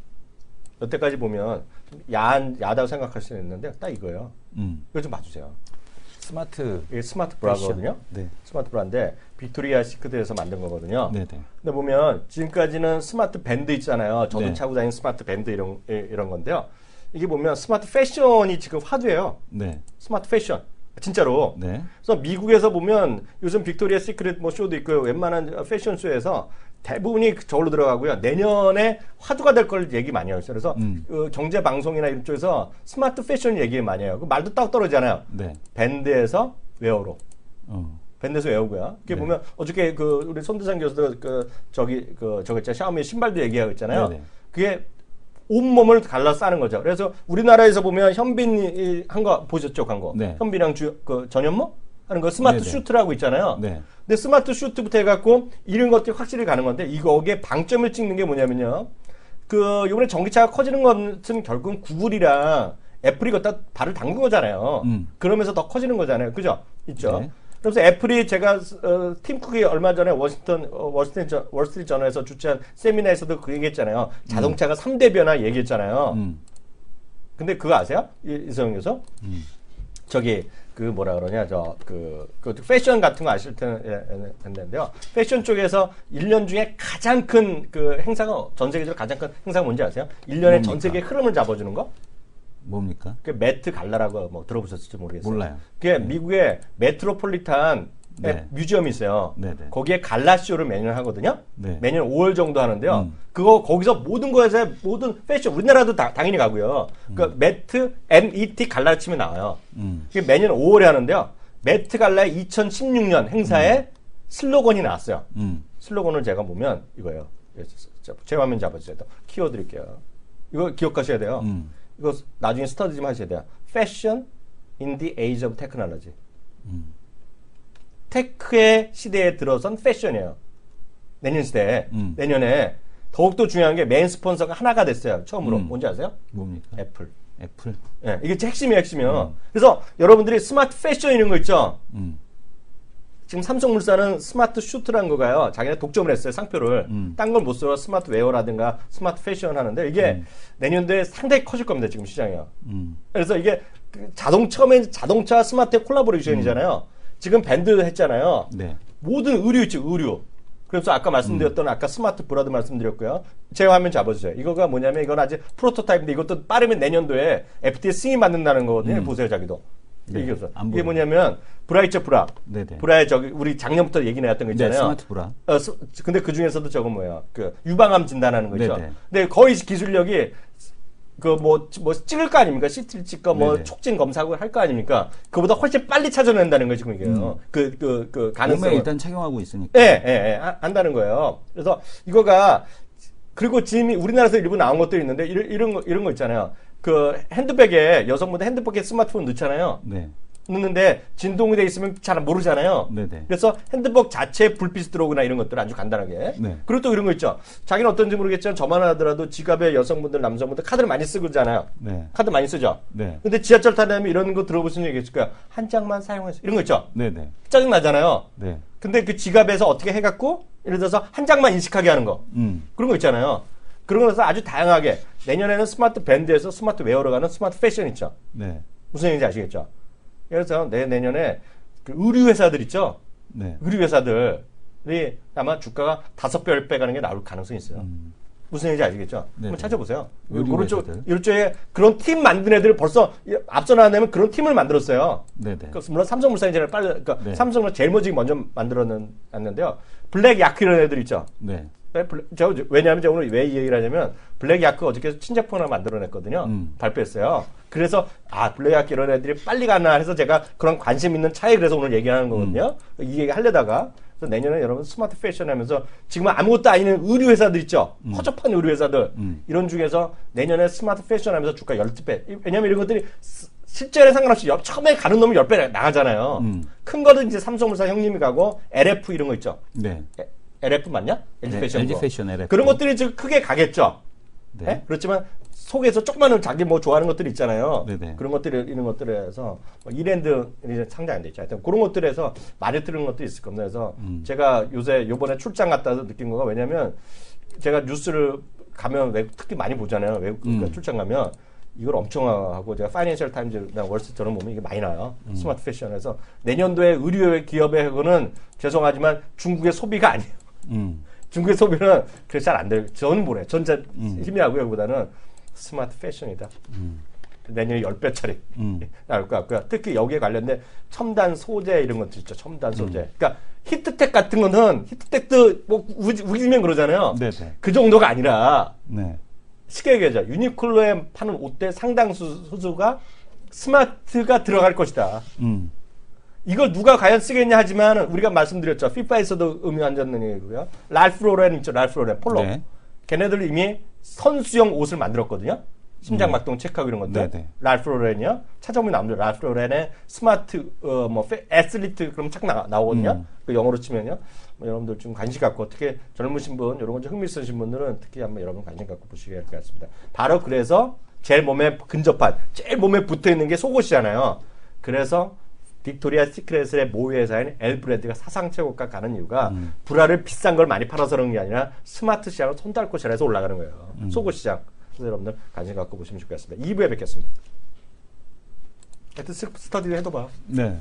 여태까지 보면 좀 야한, 야하다고 생각할 수 있는데 딱 이거예요. 음. 이거 좀 봐주세요. 스마트 이게 스마트 브라거든요. 네. 스마트 브라인데 빅토리아 시크릿에서 만든 거거든요. 네네. 근데 보면 지금까지는 스마트 밴드 있잖아요. 저도 네. 차고 다니는 스마트 밴드 이런 이런 건데요. 이게 보면 스마트 패션이 지금 화두예요. 네. 스마트 패션. 진짜로. 네. 그래서 미국에서 보면 요즘 빅토리아 시크릿 뭐 쇼도 있고요. 웬만한 패션 쇼에서 대부분이 저걸로 들어가고요. 내년에 화두가 될 걸 얘기 많이 해요. 그래서 음. 그 경제 방송이나 이런 쪽에서 스마트 패션 얘기 많이 해요. 그 말도 딱 떨어지잖아요. 네. 밴드에서 웨어로. 어. 밴드에서 외우고요. 그게 네. 보면 어저께 그 우리 손대상 교수도 그 저기 그 저거 있잖아요. 샤오미 신발도 얘기하고 있잖아요. 네네. 그게 온몸을 갈라 싸는 거죠. 그래서 우리나라에서 보면 현빈이 한 거 보셨죠, 광고? 네. 현빈이랑 주, 그 전현무 하는 거 스마트 네네. 슈트라고 있잖아요. 네. 근데 스마트 슈트부터 해갖고 이런 것들이 확실히 가는 건데 이거에 방점을 찍는 게 뭐냐면요. 그 이번에 전기차가 커지는 것은 결국은 구글이랑 애플이 갖다 발을 담근 거잖아요. 음. 그러면서 더 커지는 거잖아요. 그죠? 있죠. 네. 그래서 애플이 제가 어, 팀 쿡이 얼마 전에 워싱턴 어, 월스트리트, 저- 월스트리트 저널에서 주최한 세미나에서도 그 얘기했잖아요. 자동차가 삼 대 변화 얘기했잖아요. 음. 근데 그거 아세요? 이- 이성영 교수? 음. 저기 그 뭐라 그러냐 저그 그 패션 같은 거 아실 텐데요. 패션 쪽에서 일 년 중에 가장 큰 그 행사가 전 세계적으로 가장 큰 행사가 뭔지 아세요? 일 년에 전 뭡니까? 세계 흐름을 잡아주는 거? 뭡니까? 그 매트 갈라라고 뭐 들어보셨을지 모르겠어요. 몰라요. 그게 미국의 메트로폴리탄 네. 뮤지엄이 있어요. 네, 네. 거기에 갈라쇼를 매년 하거든요. 네. 매년 오월 정도 하는데요. 음. 그거 거기서 모든 거에서 모든 패션 우리나라도 다, 당연히 가고요. 그 매트 엠 이 티 갈라 치면 나와요. 음. 그게 매년 오월에 하는데요. 매트 갈라의 이천십육 년 행사에 음. 슬로건이 나왔어요. 음. 슬로건을 제가 보면 이거예요. 제 화면 잡아주세요. 키워드릴게요. 이거 기억하셔야 돼요. 음. 이거 나중에 스터디 좀 하셔야 돼요. Fashion in the age of technology. 음. 테크의 시대에 들어선 패션이에요. 내년 시대에. 음. 내년에 더욱더 중요한 게 메인 스폰서가 하나가 됐어요. 처음으로. 음. 뭔지 아세요? 뭡니까? 애플. 애플. 네, 이게 핵심이에요, 핵심이요. 음. 그래서 여러분들이 스마트 패션 이런 거 있죠? 음. 지금 삼성물산은 스마트 슈트라는 거가요. 자기네 독점을 했어요, 상표를. 음. 딴 걸 못 써. 스마트 웨어라든가 스마트 패션 하는데 이게 음. 내년도에 상당히 커질 겁니다, 지금 시장이요. 음. 그래서 이게 자동, 처음에 자동차 스마트 콜라보레이션이잖아요. 음. 지금 밴드 했잖아요. 네. 모든 의류 있죠, 의류. 그래서 아까 말씀드렸던 음. 아까 스마트 브라드 말씀드렸고요. 제 화면 잡아주세요. 이거가 뭐냐면 이건 아직 프로토타입인데 이것도 빠르면 내년도에 에프 디 에이 승인 받는다는 거거든요. 음. 보세요, 자기도. 네. 이게, 이게 뭐냐면 브라이처 브라. 네네. 브라의 저기 우리 작년부터 얘기 나왔던 거 있잖아요. 네, 스마트 브라. 어, 스, 근데 그 중에서도 저거 뭐야? 그 유방암 진단하는 거 있죠. 네네. 근데 거의 기술력이 그 뭐 뭐 찍을 거 아닙니까? 씨티를 찍고 뭐 네네. 촉진 검사하고 할 거 아닙니까? 그보다 훨씬 빨리 찾아낸다는 거죠, 지금 이게. 음. 그, 그, 그 가능성. 몸에 일단 착용하고 있으니까. 예, 예, 예, 한다는 거예요. 그래서 이거가 그리고 지금 우리나라에서 일부 나온 것들이 있는데 이런 이런 거 이런 거 있잖아요. 그 핸드백에 여성분들 핸드백에 스마트폰 넣잖아요. 네. 넣는데 진동이 돼 있으면 잘 모르잖아요. 네네. 그래서 핸드폰 자체에 불빛이 들어오거나 이런 것들 아주 간단하게. 네. 그리고 또 이런 거 있죠. 자기는 어떤지 모르겠지만 저만 하더라도 지갑에 여성분들, 남성분들 카드를 많이 쓰잖아요. 네. 카드 많이 쓰죠. 네. 근데 지하철 타려면 이런 거 들어보시면 얘기했을 거예요. 한 장만 사용해서 이런 거 있죠. 네네. 짜증 나잖아요. 네. 근데 그 지갑에서 어떻게 해갖고 예를 들어서 한 장만 인식하게 하는 거. 음. 그런 거 있잖아요. 그런 거에서 아주 다양하게 내년에는 스마트 밴드에서 스마트 웨어로 가는 스마트 패션 있죠. 네. 무슨 얘기인지 아시겠죠? 그래서 내 내년에 그 의류 회사들 있죠. 네. 의류 회사들이 아마 주가가 다섯 배, 열 배 가는 게 나올 가능성이 있어요. 음. 무슨 얘기인지 아시겠죠? 네네. 한번 찾아보세요. 의류 그런 쪽, 회사들. 이런 쪽에 그런 팀 만든 애들 벌써 앞서 나가면 그런 팀을 만들었어요. 네네. 그 물론 삼성물산이 제일 빨리, 그러니까 네. 삼성은 제일 먼저 먼저 만들었는데요. 블랙 야크 이런 애들 있죠. 네. 저, 왜냐하면 제가 오늘 왜 이 얘기를 하냐면 블랙 야크 어저께 신제품 하나 만들어냈거든요. 음. 발표했어요. 그래서 아 블랙 야크 이런 애들이 빨리 가나 해서 제가 그런 관심 있는 차에 그래서 오늘 얘기하는 거거든요. 음. 이 얘기 하려다가 그래서 내년에 여러분 스마트 패션 하면서 지금 아무것도 아닌 의류 회사들 있죠. 음. 허접한 의류 회사들 음. 이런 중에서 내년에 스마트 패션 하면서 주가 열 배. 왜냐하면 이런 것들이 실제에 상관없이 옆, 처음에 가는 놈이 열 배 나가잖아요. 음. 큰 거는 이제 삼성물산 형님이 가고 엘에프 이런 거 있죠. 네. 엘에프 맞냐? 엘지 네, 패션. 엘지 패션 엘에프. 그런 것들이 지금 크게 가겠죠. 네. 네? 그렇지만 속에서 조그마한 자기 뭐 좋아하는 것들이 있잖아요. 네네. 그런 것들이 이런 것들에서 뭐 이랜드 상장 안 돼 있죠. 하여튼 그런 것들에서 많이 들은 것도 있을 겁니다. 그래서 음. 제가 요새 요번에 출장 갔다 와서 느낀 거가 왜냐면 제가 뉴스를 가면 외국 특히 많이 보잖아요. 외국 음. 출장 가면 이걸 엄청 하고 제가 파이낸셜 타임즈나 월스트리트저널 보면 이게 많이 나와요. 음. 스마트 패션에서 내년도에 의류 기업의 그거는 죄송하지만 중국의 소비가 아니에요. 음. 중국의 소비는 그렇게 잘 안 돼요. 저는 뭐래. 전 진짜 음. 희미하고요. 그보다는 스마트 패션이다. 음. 내년에 열 배짜리 음. 나올 것 같고요. 특히 여기에 관련된 첨단 소재 이런 것들 있죠. 첨단 소재. 음. 그러니까 히트텍 같은 거는 히트텍도 뭐 우기면 그러잖아요. 네네. 그 정도가 아니라 네. 쉽게 얘기하자. 유니클로에 파는 옷대 상당수 수가 스마트가 들어갈 것이다. 음. 이걸 누가 과연 쓰겠냐 하지만 우리가 말씀드렸죠. 피파에서도 의미한다는 얘기고요. 랄프 로렌 있죠. 랄프 로렌 폴로. 네. 걔네들 이미 선수용 옷을 만들었거든요. 심장 막동 체크하고 이런 것들. 네네. 랄프 로렌이요. 찾아보면 나옵니다. 랄프 로렌의 스마트 어뭐 애슬리트 그럼 착 나, 나오거든요. 음. 그 영어로 치면요. 뭐 여러분들 좀 관심 갖고 어떻게 젊으신 분 이런 거 좀 흥미 있으신 분들은 특히 한번 여러분 관심 갖고 보시게 할 것 같습니다. 바로 그래서 제일 몸에 근접한 제일 몸에 붙어 있는 게 속옷이잖아요. 그래서 빅토리아 시크릿의 모회사인 엘브레드가 사상 최고가 가는 이유가 음. 브라를 비싼 걸 많이 팔아서 그런 게 아니라 스마트 시장을 손달 곳이라 해서 올라가는 거예요. 음. 속옷 시장. 그래서 여러분들 관심 갖고 보시면 좋겠습니다. 이 부에 뵙겠습니다. 하여튼 스터디 해도 봐. 네.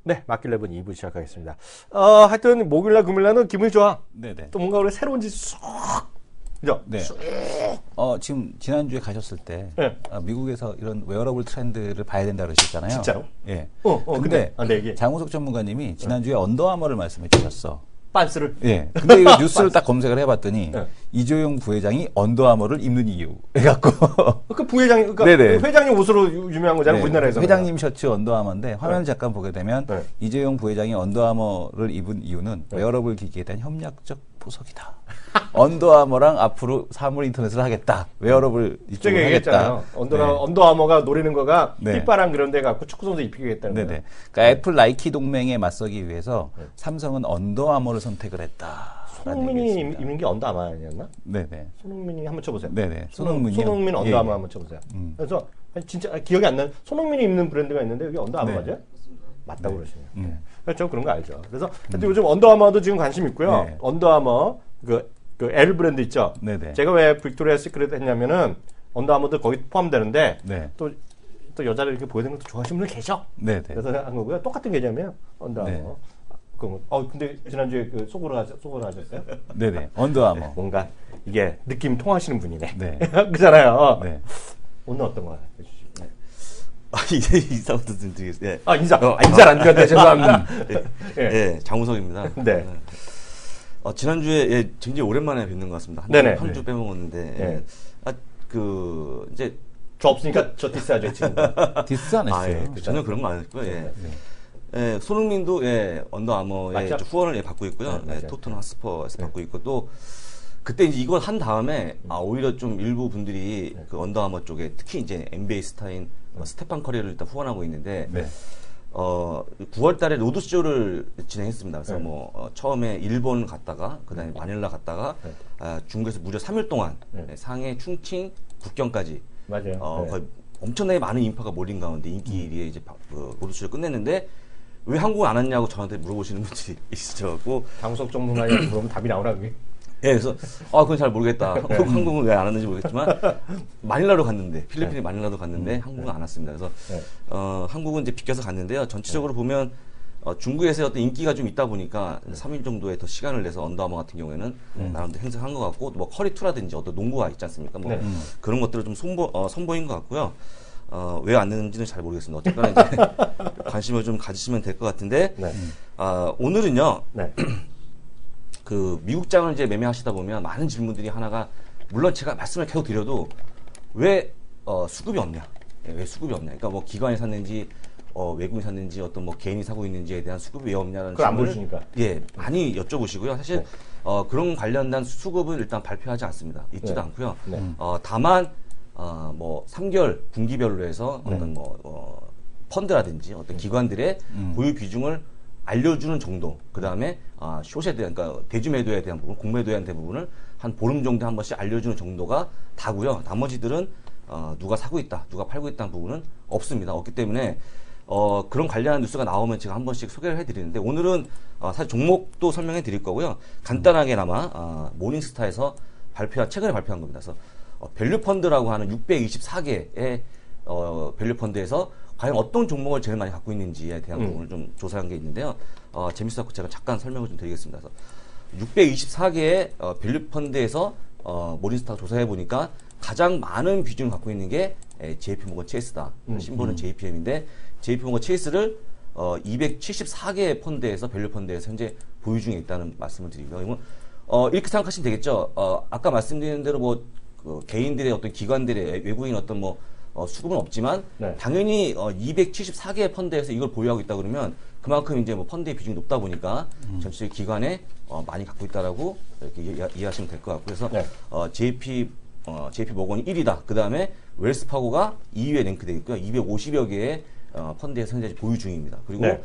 네, 마킬레븐 이 부 시작하겠습니다. 어, 하여튼 목요일날 금요일날은 기분이 좋아. 네네. 또 뭔가 우리 새로운 짓 쏙. 그죠? 네. 어, 지금 지난주에 가셨을 때 네. 아, 미국에서 이런 웨어러블 트렌드를 봐야 된다 그러셨잖아요. 진짜로? 예. 어, 어, 근데, 근데, 아, 네, 얘기해. 장우석 전문가님이 지난주에 언더아머를 말씀해 주셨어. 빤스를. 예. 근데 이거 뉴스를 딱 검색을 해봤더니 네. 이조용 부회장이 언더아머를 입는 이유 해갖고 그 부회장이, 그러니까 네네. 그 회장님 옷으로 유- 유명한 거잖아요, 네, 우리나라에서. 회장님 셔츠 언더아머인데 화면을 잠깐 보게 되면 네. 이재용 부회장이 언더아머를 입은 이유는 웨어러블 기기에 대한 협력적 포석이다. 언더아머랑 앞으로 사물 인터넷을 하겠다. 웨어러블 저기 이쪽으로 얘기했잖아요. 하겠다. 언더, 네. 언더아머가 노리는 거가 네. 핏바람 그런 데 갖고 축구선수 입히겠다는 거예요. 네네. 그러니까 애플 나이키 동맹에 맞서기 위해서 삼성은 언더아머를 선택을 했다. 손흥민이 입는 게 언더아머 아니었나? 네네. 손흥민이 한번 쳐보세요. 네네. 손흥민, 손흥민이요? 손흥민 예, 언더아머 예. 한번 쳐보세요. 음. 그래서 아니, 진짜 기억이 안 나는 손흥민이 입는 브랜드가 있는데 여기 언더아머 네. 맞아요? 맞다고 그러시네요. 음. 그래서 전 그런 거 알죠. 그래서 하여튼 요즘 언더아머도 지금 관심 있고요. 네. 언더아머 그, 그 L 브랜드 있죠. 네네. 제가 왜 빅토리아 시크릿 했냐면은 언더아머도 거기 포함되는데 네. 또, 또 여자를 이렇게 보여주는 것도 좋아하시는 분들 계셔. 네네. 그래서 한 거고요. 똑같은 개념이에요. 언더아머. 네. 그, 어 근데 지난주에 그 속으로 하셨, 속으로 하셨어요? 네네. 언더아머. 뭔가 이게 느낌 통하시는 분이네. 네. 그잖아요. 네. 오늘 어떤 거 해주시죠? 네. 아, 이제 인사부터 좀 드리겠습니다. 예. 아 인사. 어, 아, 인사를 안 드렸네. 죄송합니다. 예, 예. 예, 장우석입니다. 네. 어, 지난주에 예, 굉장히 오랜만에 뵙는 것 같습니다. 네네. 한 주 빼먹었는데. 네. 예. 아, 그, 이제. 저 없으니까 저 디스하죠 지금. 디스 안 아, 했어요. 예. 전혀 그런 거 안 했고요. 예. 네. 예, 손흥민도 예, 언더아머의 맞죠? 후원을 예, 받고 있고요. 네, 예, 맞아요. 토트넘 하스퍼에서 네. 받고 있고 또 그때 이제 이걸 한 다음에 아 오히려 좀 일부 분들이 네. 그 언더아머 쪽에 특히 이제 엔비에이 스타인 어, 스테판 커리를 일단 후원하고 있는데 네. 어 구월 달에 로드쇼를 진행했습니다. 그래서 네. 뭐 어, 처음에 일본 갔다가 그다음에 마닐라 갔다가 네. 아, 중국에서 무려 삼 일 동안 네. 예, 상해, 충칭, 북경까지 맞아요. 어, 네. 거의 엄청나게 많은 인파가 몰린 가운데 인기리에 이제 바- 그 로드쇼를 끝냈는데 왜 한국 안 왔냐고 저한테 물어보시는 분들이 있으셔갖고 장우석 전문가에 물어보면 답이 나오나 그게? 예, 그래서 아 그건 잘 모르겠다. 한국, 한국은 왜 안 왔는지 모르겠지만 마닐라로 갔는데 필리핀 네. 마닐라도 갔는데 음, 한국은 네. 안 왔습니다. 그래서 네. 어, 한국은 이제 비껴서 갔는데요. 전체적으로 보면 어, 중국에서의 어떤 인기가 좀 있다 보니까 삼 일 정도의 더 시간을 내서 언더아머 같은 경우에는 나름대로 행사한 것 같고 뭐 커리투라든지 어떤 농구가 있지 않습니까? 뭐 네. 그런 것들을 좀 선보, 어, 선보인 것 같고요. 어, 왜 안 되는지는 잘 모르겠습니다. 어쨌거나 이제 관심을 좀 가지시면 될 것 같은데 네. 아, 오늘은요. 네. 그 미국장을 이제 매매하시다 보면 많은 질문들이 하나가 물론 제가 말씀을 계속 드려도 왜 어, 수급이 없냐? 예, 왜 수급이 없냐? 그러니까 뭐 기관이 샀는지 어, 외국인이 샀는지 어떤 뭐 개인이 사고 있는지에 대한 수급이 왜 없냐는 그걸 안 질문을 보여주니까. 예 많이 여쭤보시고요. 사실 네. 어, 그런 관련된 수급은 일단 발표하지 않습니다. 있지도 네. 않고요. 네. 어, 다만 어, 뭐 삼 개월 분기별로 해서 네. 어떤 뭐 어, 펀드라든지 어떤 기관들의 음. 보유 비중을 알려주는 정도. 그 다음에 아, 숏에 대한 그러니까 대주매도에 대한 부분, 공매도에 대한 부분을 한 보름 정도 한 번씩 알려주는 정도가 다고요. 나머지들은 어, 누가 사고 있다, 누가 팔고 있다는 부분은 없습니다. 없기 때문에 어, 그런 관련한 뉴스가 나오면 제가 한 번씩 소개를 해드리는데 오늘은 어, 사실 종목도 설명해 드릴 거고요. 간단하게나마 어, 모닝스타에서 발표한 최근에 발표한 겁니다. 그래서 어, 밸류 펀드라고 하는 육백이십사 개의 어, 밸류 펀드에서 과연 어떤 종목을 제일 많이 갖고 있는지에 대한 음. 부분을 좀 조사한 게 있는데요. 어, 재밌어서 제가 잠깐 설명을 좀 드리겠습니다. 그래서 육백이십사 개의 어, 밸류 펀드에서 어, 모닝스타가 조사해 보니까 가장 많은 비중을 갖고 있는 게 에, 제이피모건 체이스다. 음. 심볼은 제이피엠인데 제이피모건 체이스를 어, 이백칠십사 개의 펀드에서 밸류 펀드에서 현재 보유 중에 있다는 말씀을 드리고요. 이건 어, 이렇게 생각하시면 되겠죠. 어, 아까 말씀드린 대로 뭐 그 개인들의 어떤 기관들의 외국인 어떤 뭐 어, 수급은 없지만 네. 당연히 어, 이백칠십사 개의 펀드에서 이걸 보유하고 있다 그러면 그만큼 이제 뭐 펀드의 비중이 높다 보니까 전체 기관에 어, 많이 갖고 있다라고 이렇게 이해, 이해하시면 될 것 같고 그래서 네. 어, 제이피 어, 제이피 모건이 일 위다. 그 다음에 웰스파고가 이 위에 랭크되어 있고요. 이백오십여 개의 어, 펀드에서 현재 보유 중입니다. 그리고 네.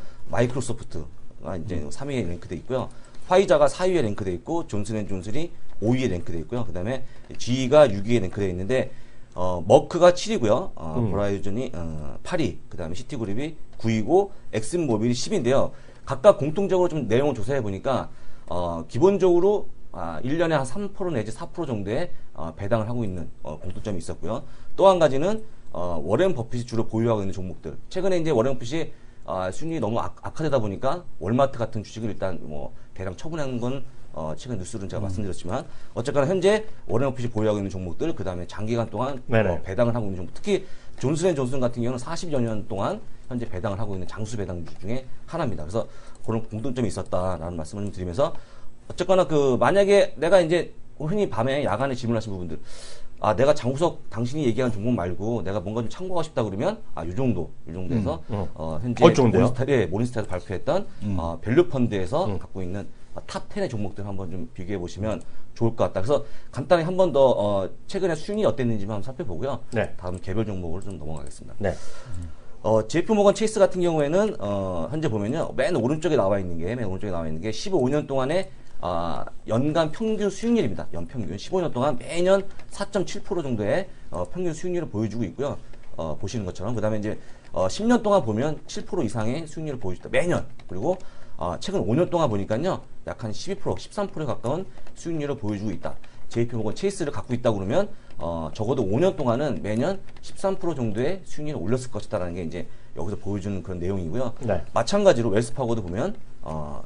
마이크로소프트가 이제 삼 위에 랭크되어 있고요. 화이자가 사 위에 랭크되어 있고 존슨앤존슨이 오 위에 랭크되어 있고요. 그 다음에 지이가 육 위에 랭크되어 있는데 어, 머크가 칠 위고요. 어, 음. 버라이즌이 어, 팔 위, 그 다음에 시티그룹이 구 위고 엑슨모빌이 십 위인데요. 각각 공통적으로 좀 내용을 조사해 보니까 어, 기본적으로 아, 일 년에 한 삼 퍼센트 내지 사 퍼센트 정도의 어, 배당을 하고 있는 어, 공통점이 있었고요. 또 한 가지는 어, 워렌 버핏이 주로 보유하고 있는 종목들. 최근에 이제 워렌 버핏이 아, 수익률이 너무 악, 악화되다 보니까 월마트 같은 주식을 일단 뭐 대량 처분하는 건 어, 최근 뉴스는 제가 음. 말씀드렸지만 어쨌거나 현재 워렌 버핏이 보유하고 있는 종목들 그다음에 장기간 동안 어, 배당을 하고 있는 종목 특히 존슨앤존슨 같은 경우는 사십여 년 동안 현재 배당을 하고 있는 장수 배당 중에 하나입니다. 그래서 그런 공통점이 있었다라는 말씀을 좀 드리면서 어쨌거나 그 만약에 내가 이제 흔히 밤에 야간에 질문하신 부분들 아 내가 장우석 당신이 얘기한 종목 말고 내가 뭔가 좀 참고하고 싶다 그러면 아 요 정도 요 정도에서 음, 음. 어, 현재 모니스타, 예, 모니스타에서 발표했던 음. 어, 밸류 펀드에서 음. 갖고 있는 탑 텐의 종목들 한번 좀 비교해 보시면 좋을 것 같다. 그래서 간단히 한 번 더 어, 최근에 수익이 어땠는지만 한번 살펴보고요. 네. 다음 개별 종목으로 좀 넘어가겠습니다. 네. 어, 제이피모건 체이스 같은 경우에는 어, 현재 보면요. 맨 오른쪽에 나와 있는 게 맨 오른쪽에 나와 있는 게 십오 년 동안의 아, 연간 평균 수익률입니다. 연평균 십오 년 동안 매년 사 점 칠 퍼센트 정도의 어, 평균 수익률을 보여주고 있고요. 어, 보시는 것처럼 그다음에 이제 어, 십 년 동안 보면 칠 퍼센트 이상의 수익률을 보여주다 매년 그리고 어, 최근 오 년 동안 보니까요 약 한 십이 퍼센트, 십삼 퍼센트에 가까운 수익률을 보여주고 있다. 제이피모건 체이스를 갖고 있다 그러면 어, 적어도 오 년 동안은 매년 십삼 퍼센트 정도의 수익률을 올렸을 것이다라는 게 이제 여기서 보여주는 그런 내용이고요. 네. 마찬가지로 웰스파고도 보면 어,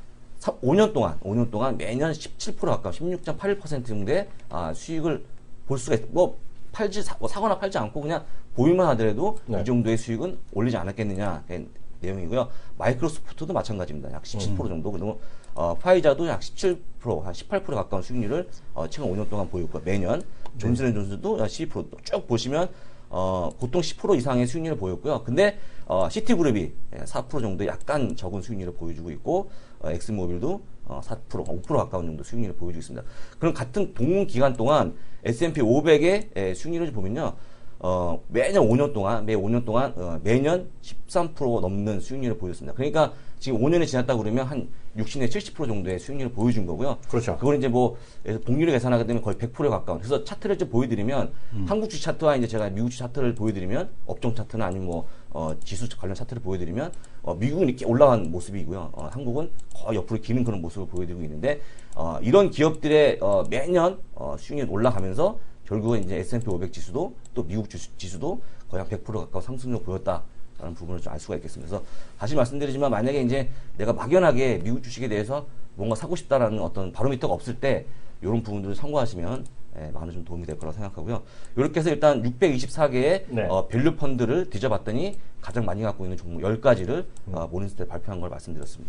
오 년 동안 오 년 동안 매년 십칠 퍼센트 가까운 십육 점 팔일 퍼센트 정도의 아, 수익을 볼 수가 있다. 뭐 팔지 사, 뭐 사거나 팔지 않고 그냥 보유만 하더라도 네. 이 정도의 수익은 올리지 않았겠느냐 내용이고요. 마이크로소프트도 마찬가지입니다. 약 십칠 퍼센트 정도. 그리고 어, 파이자도 약 십칠 퍼센트, 한 십팔 퍼센트 가까운 수익률을 어, 최근 오 년 동안 보였고 매년 존슨앤존슨도 약 십이 퍼센트 쭉 보시면 어, 보통 십 퍼센트 이상의 수익률을 보였고요. 근데 어, 시티그룹이 사 퍼센트 정도 약간 적은 수익률을 보여주고 있고 어, 엑스모빌도 어, 사 퍼센트, 오 퍼센트 가까운 정도 수익률을 보여주고 있습니다. 그럼 같은 동문 기간 동안 에스 앤 피 오백의 에, 수익률을 보면요. 어, 매년 오 년 동안, 매 오 년 동안, 어, 매년 십삼 퍼센트 넘는 수익률을 보여줬습니다. 그러니까 지금 오 년이 지났다 그러면 한 육십에서 칠십 퍼센트 정도의 수익률을 보여준 거고요. 그렇죠. 그걸 이제 뭐, 복리를 계산하게 되면 거의 백 퍼센트에 가까운. 그래서 차트를 좀 보여드리면, 음. 한국 주식 차트와 이제 제가 미국 주식 차트를 보여드리면, 업종 차트나 아니면 뭐, 어, 지수 관련 차트를 보여드리면, 어, 미국은 이렇게 올라간 모습이고요. 어, 한국은 거의 옆으로 기는 그런 모습을 보여드리고 있는데, 어, 이런 기업들의, 어, 매년, 어, 수익률이 올라가면서, 결국은 이제 에스 앤 피 오백 지수도 또 미국 지수, 지수도 거의 한 백 퍼센트 가까운 상승률을 보였다라는 부분을 좀 알 수가 있겠습니다. 그래서 다시 말씀드리지만 만약에 이제 내가 막연하게 미국 주식에 대해서 뭔가 사고 싶다라는 어떤 바로미터가 없을 때 이런 부분들을 참고하시면 예, 많은 좀 도움이 될 거라고 생각하고요. 이렇게 해서 일단 육백이십사 개의 네. 어, 밸류 펀드를 뒤져봤더니 가장 많이 갖고 있는 종목 열 가지를 음. 어, 모닝스타에 발표한 걸 말씀드렸습니다.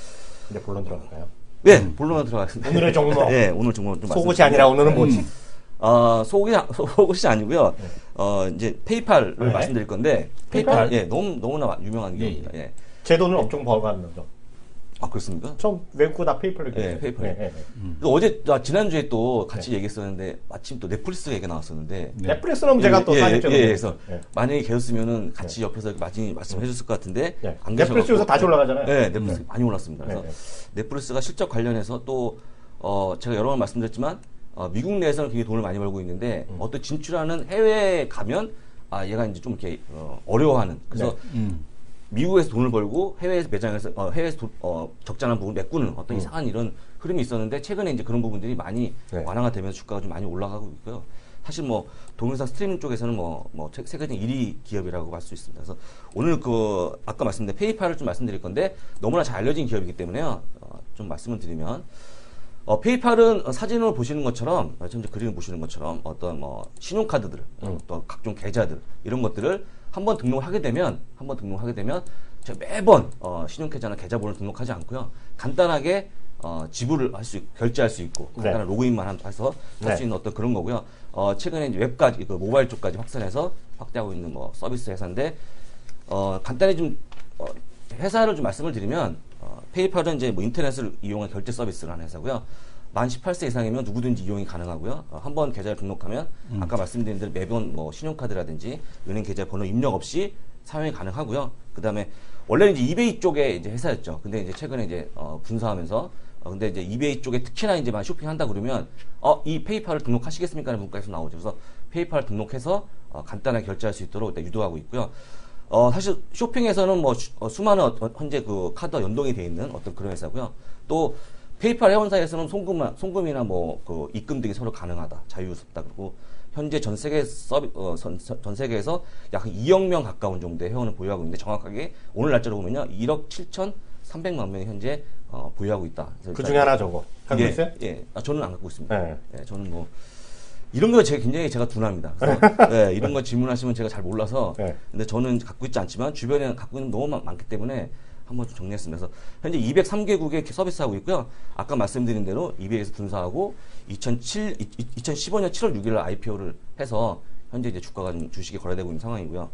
근데 본론 들어갈까요? 네, 본론으로 들어가겠습니다. 오늘의 종목. 네, 오늘 종목 좀 속옷이 아니라 오늘은 뭐지? 음. 어, 속이, 속옷이 아니고요. 네. 어, 이제 페이팔을 네. 말씀드릴 건데, 페이팔? 페이팔, 예, 너무, 너무나 유명한 기업입니다. 예. 예. 제 돈을 엄청 벌어가는 거죠. 아, 그렇습니까? 처음 외국 다 페이팔을 예, 페이팔. 네, 네, 네. 음. 어제, 아, 지난주에 또 같이 네. 얘기했었는데, 마침 또 넷플릭스가 얘기 나왔었는데. 네. 넷플릭스는 제가 예, 또 예, 사실 예, 예, 그래서 네. 만약에 계셨으면 같이 네. 옆에서 많이 말씀해 줬을 것 같은데. 네. 안 넷플릭스에서 다시 올라가잖아요. 네, 넷플릭스 네. 많이 올랐습니다. 그래서 네. 넷플릭스가 실적 관련해서 또, 어, 제가 여러 번 말씀드렸지만, 어, 미국 내에서는 굉장히 돈을 많이 벌고 있는데 음. 어떤 진출하는 해외에 가면 아 얘가 이제 좀 이렇게 어, 어려워하는 그래서 네. 음. 미국에서 돈을 벌고 해외에서 매장에서 어, 해외에서 도, 어, 적잖은 부분 메꾸는 어떤 음. 이상한 이런 흐름이 있었는데 최근에 이제 그런 부분들이 많이 네. 완화가 되면서 주가가 좀 많이 올라가고 있고요. 사실 뭐 동영상 스트리밍 쪽에서는 뭐, 뭐 세계적인 일 위 기업이라고 할 수 있습니다. 그래서 오늘 그 아까 말씀드린 페이팔을 좀 말씀드릴 건데 너무나 잘 알려진 기업이기 때문에요. 어, 좀 말씀을 드리면. 어, 페이팔은 사진을 보시는 것처럼, 현재 그림을 보시는 것처럼 어떤 뭐 신용카드들, 음. 또 각종 계좌들 이런 것들을 한번 등록을 하게 되면, 한번 등록하게 되면 제가 매번 어, 신용계좌나 계좌번호를 등록하지 않고요, 간단하게 어, 지불을 할 수, 결제할 수 있고 간단한 네. 로그인만 해서 할 수 네. 있는 어떤 그런 거고요. 어, 최근에 이제 웹까지, 그 모바일 쪽까지 확산해서 확대하고 있는 뭐 서비스 회사인데, 어, 간단히 좀 어, 회사를 좀 말씀을 드리면. 어, 페이팔은 이제 뭐 인터넷을 이용한 결제 서비스를 하는 회사고요. 만 십팔 세 이상이면 누구든지 이용이 가능하고요. 어, 한번 계좌를 등록하면 음. 아까 말씀드린 대로 매번 뭐 신용카드라든지 은행 계좌 번호 입력 없이 사용이 가능하고요. 그 다음에 원래는 이제 이베이 쪽에 이제 회사였죠. 근데 이제 최근에 이제 어, 분사하면서 어, 근데 이제 이베이 쪽에 특히나 이제 만 쇼핑한다 그러면 어, 이 페이팔을 등록하시겠습니까? 하는 문구에서 나오죠. 그래서 페이팔 등록해서 어, 간단하게 결제할 수 있도록 일단 유도하고 있고요. 어, 사실 쇼핑에서는 뭐 수, 어, 수많은 어, 현재 그 카드와 연동이 돼 있는 어떤 그런 회사고요. 또 페이팔 회원사에서는 송금, 송금이나 뭐 그 입금 등이 서로 가능하다, 자유롭다. 그리고 현재 전 세계 서비, 어, 전, 전 세계에서 약 이억 명 가까운 정도의 회원을 보유하고 있는데 정확하게 오늘 날짜로 보면요 일억 칠천삼백만 명이 현재 어, 보유하고 있다. 그 중에 하나 저거 갖고 예, 있어요? 예, 아, 저는 안 갖고 있습니다. 네. 예, 저는 뭐 이런 거 제가 굉장히 제가 둔합니다. 그래서 예, 이런 거 질문하시면 제가 잘 몰라서 네. 근데 저는 갖고 있지 않지만 주변에 갖고 있는 너무 많, 많기 때문에 한번 좀 정리했습니다. 그래서 현재 이백삼 개국에 서비스하고 있고요. 아까 말씀드린 대로 이비에이에서 분사하고 이천칠, 이천십오 년 칠월 육일 날 아이피오를 해서 현재 이제 주가가 좀 주식이 거래되고 있는 상황이고요.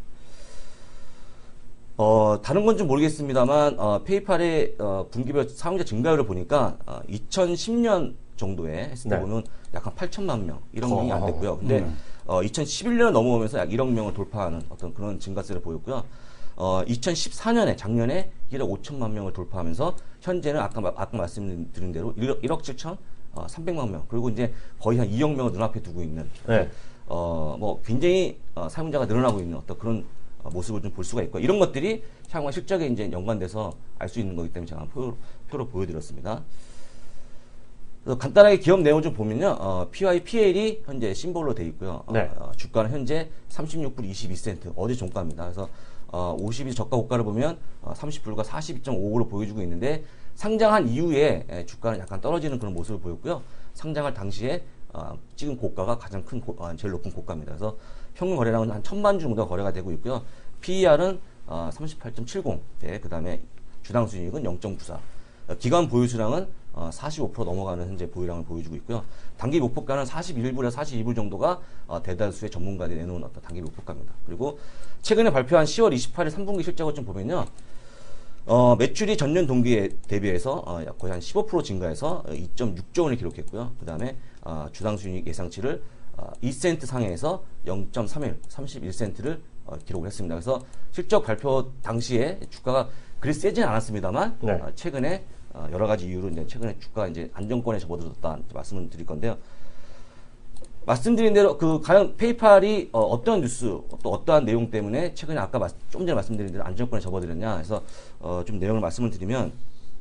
어, 다른 건 좀 모르겠습니다만, 어, 페이팔의, 어, 분기별 사용자 증가율을 보니까, 어, 이천십 년 정도에 했을 때 네. 보면 약 한 팔천만 명, 일억 어, 명이 안 됐고요. 근데, 음. 어, 이천십일 년 넘어오면서 약 일억 명을 돌파하는 어떤 그런 증가세를 보였고요. 어, 이천십사 년에, 작년에 일억 오천만 명을 돌파하면서, 현재는 아까, 마- 아까 말씀드린 대로 일억 칠천삼백만 명, 그리고 이제 거의 한 이억 명을 눈앞에 두고 있는, 네. 어, 뭐, 굉장히, 어, 사용자가 늘어나고 있는 어떤 그런 어, 모습을 좀 볼 수가 있고, 이런 것들이 향후에 실적에 이제 연관돼서 알 수 있는 거기 때문에 제가 표, 표로 보여드렸습니다. 그래서 간단하게 기업 내용을 좀 보면요, 어, 피와이 피엘이 현재 심볼로 돼 있고요. 어, 네. 어, 주가는 현재 삼십육 불 이십이 센트, 어제 종가입니다. 그래서, 어, 오십 일 저가 고가를 보면, 어, 삼십 불과 사십이 점 오구로 보여주고 있는데, 상장한 이후에 에, 주가는 약간 떨어지는 그런 모습을 보였고요. 상장할 당시에, 어, 찍은 고가가 가장 큰, 고, 어, 제일 높은 고가입니다. 그래서 평균 거래량은 한 천만 주 정도 거래가 되고 있고요. 피이알은 어, 삼십팔 점 칠공, 네, 그 다음에 주당 수익은 영 점 구사. 어, 기간 보유 수량은 어, 사십오 퍼센트 넘어가는 현재 보유량을 보여주고 있고요. 단기 목표가는 사십일 불에서 사십이 불 정도가 어, 대다수의 전문가들이 내놓은 어떤 단기 목표가입니다. 그리고 최근에 발표한 시월 이십팔일 삼 분기 실적을 좀 보면요. 어, 매출이 전년 동기에 대비해서 어, 약 거의 한 십오 퍼센트 증가해서 이 점 육조 원을 기록했고요. 그 다음에 어, 주당 수익 예상치를 어, 이 센트 상해에서 영 점 삼일, 삼십일 센트를 어, 기록을 했습니다. 그래서 실적 발표 당시에 주가가 그리 세지는 않았습니다만 네. 어, 최근에 어, 여러 가지 이유로 이제 최근에 주가가 이제 안정권에 접어들었다 말씀을 드릴 건데요. 말씀드린 대로 그 과연 페이팔이 어, 어떤 뉴스 또 어떠한 내용 때문에 최근에 아까 마, 좀 전에 말씀드린 대로 안정권에 접어들었냐 해서 어, 좀 내용을 말씀을 드리면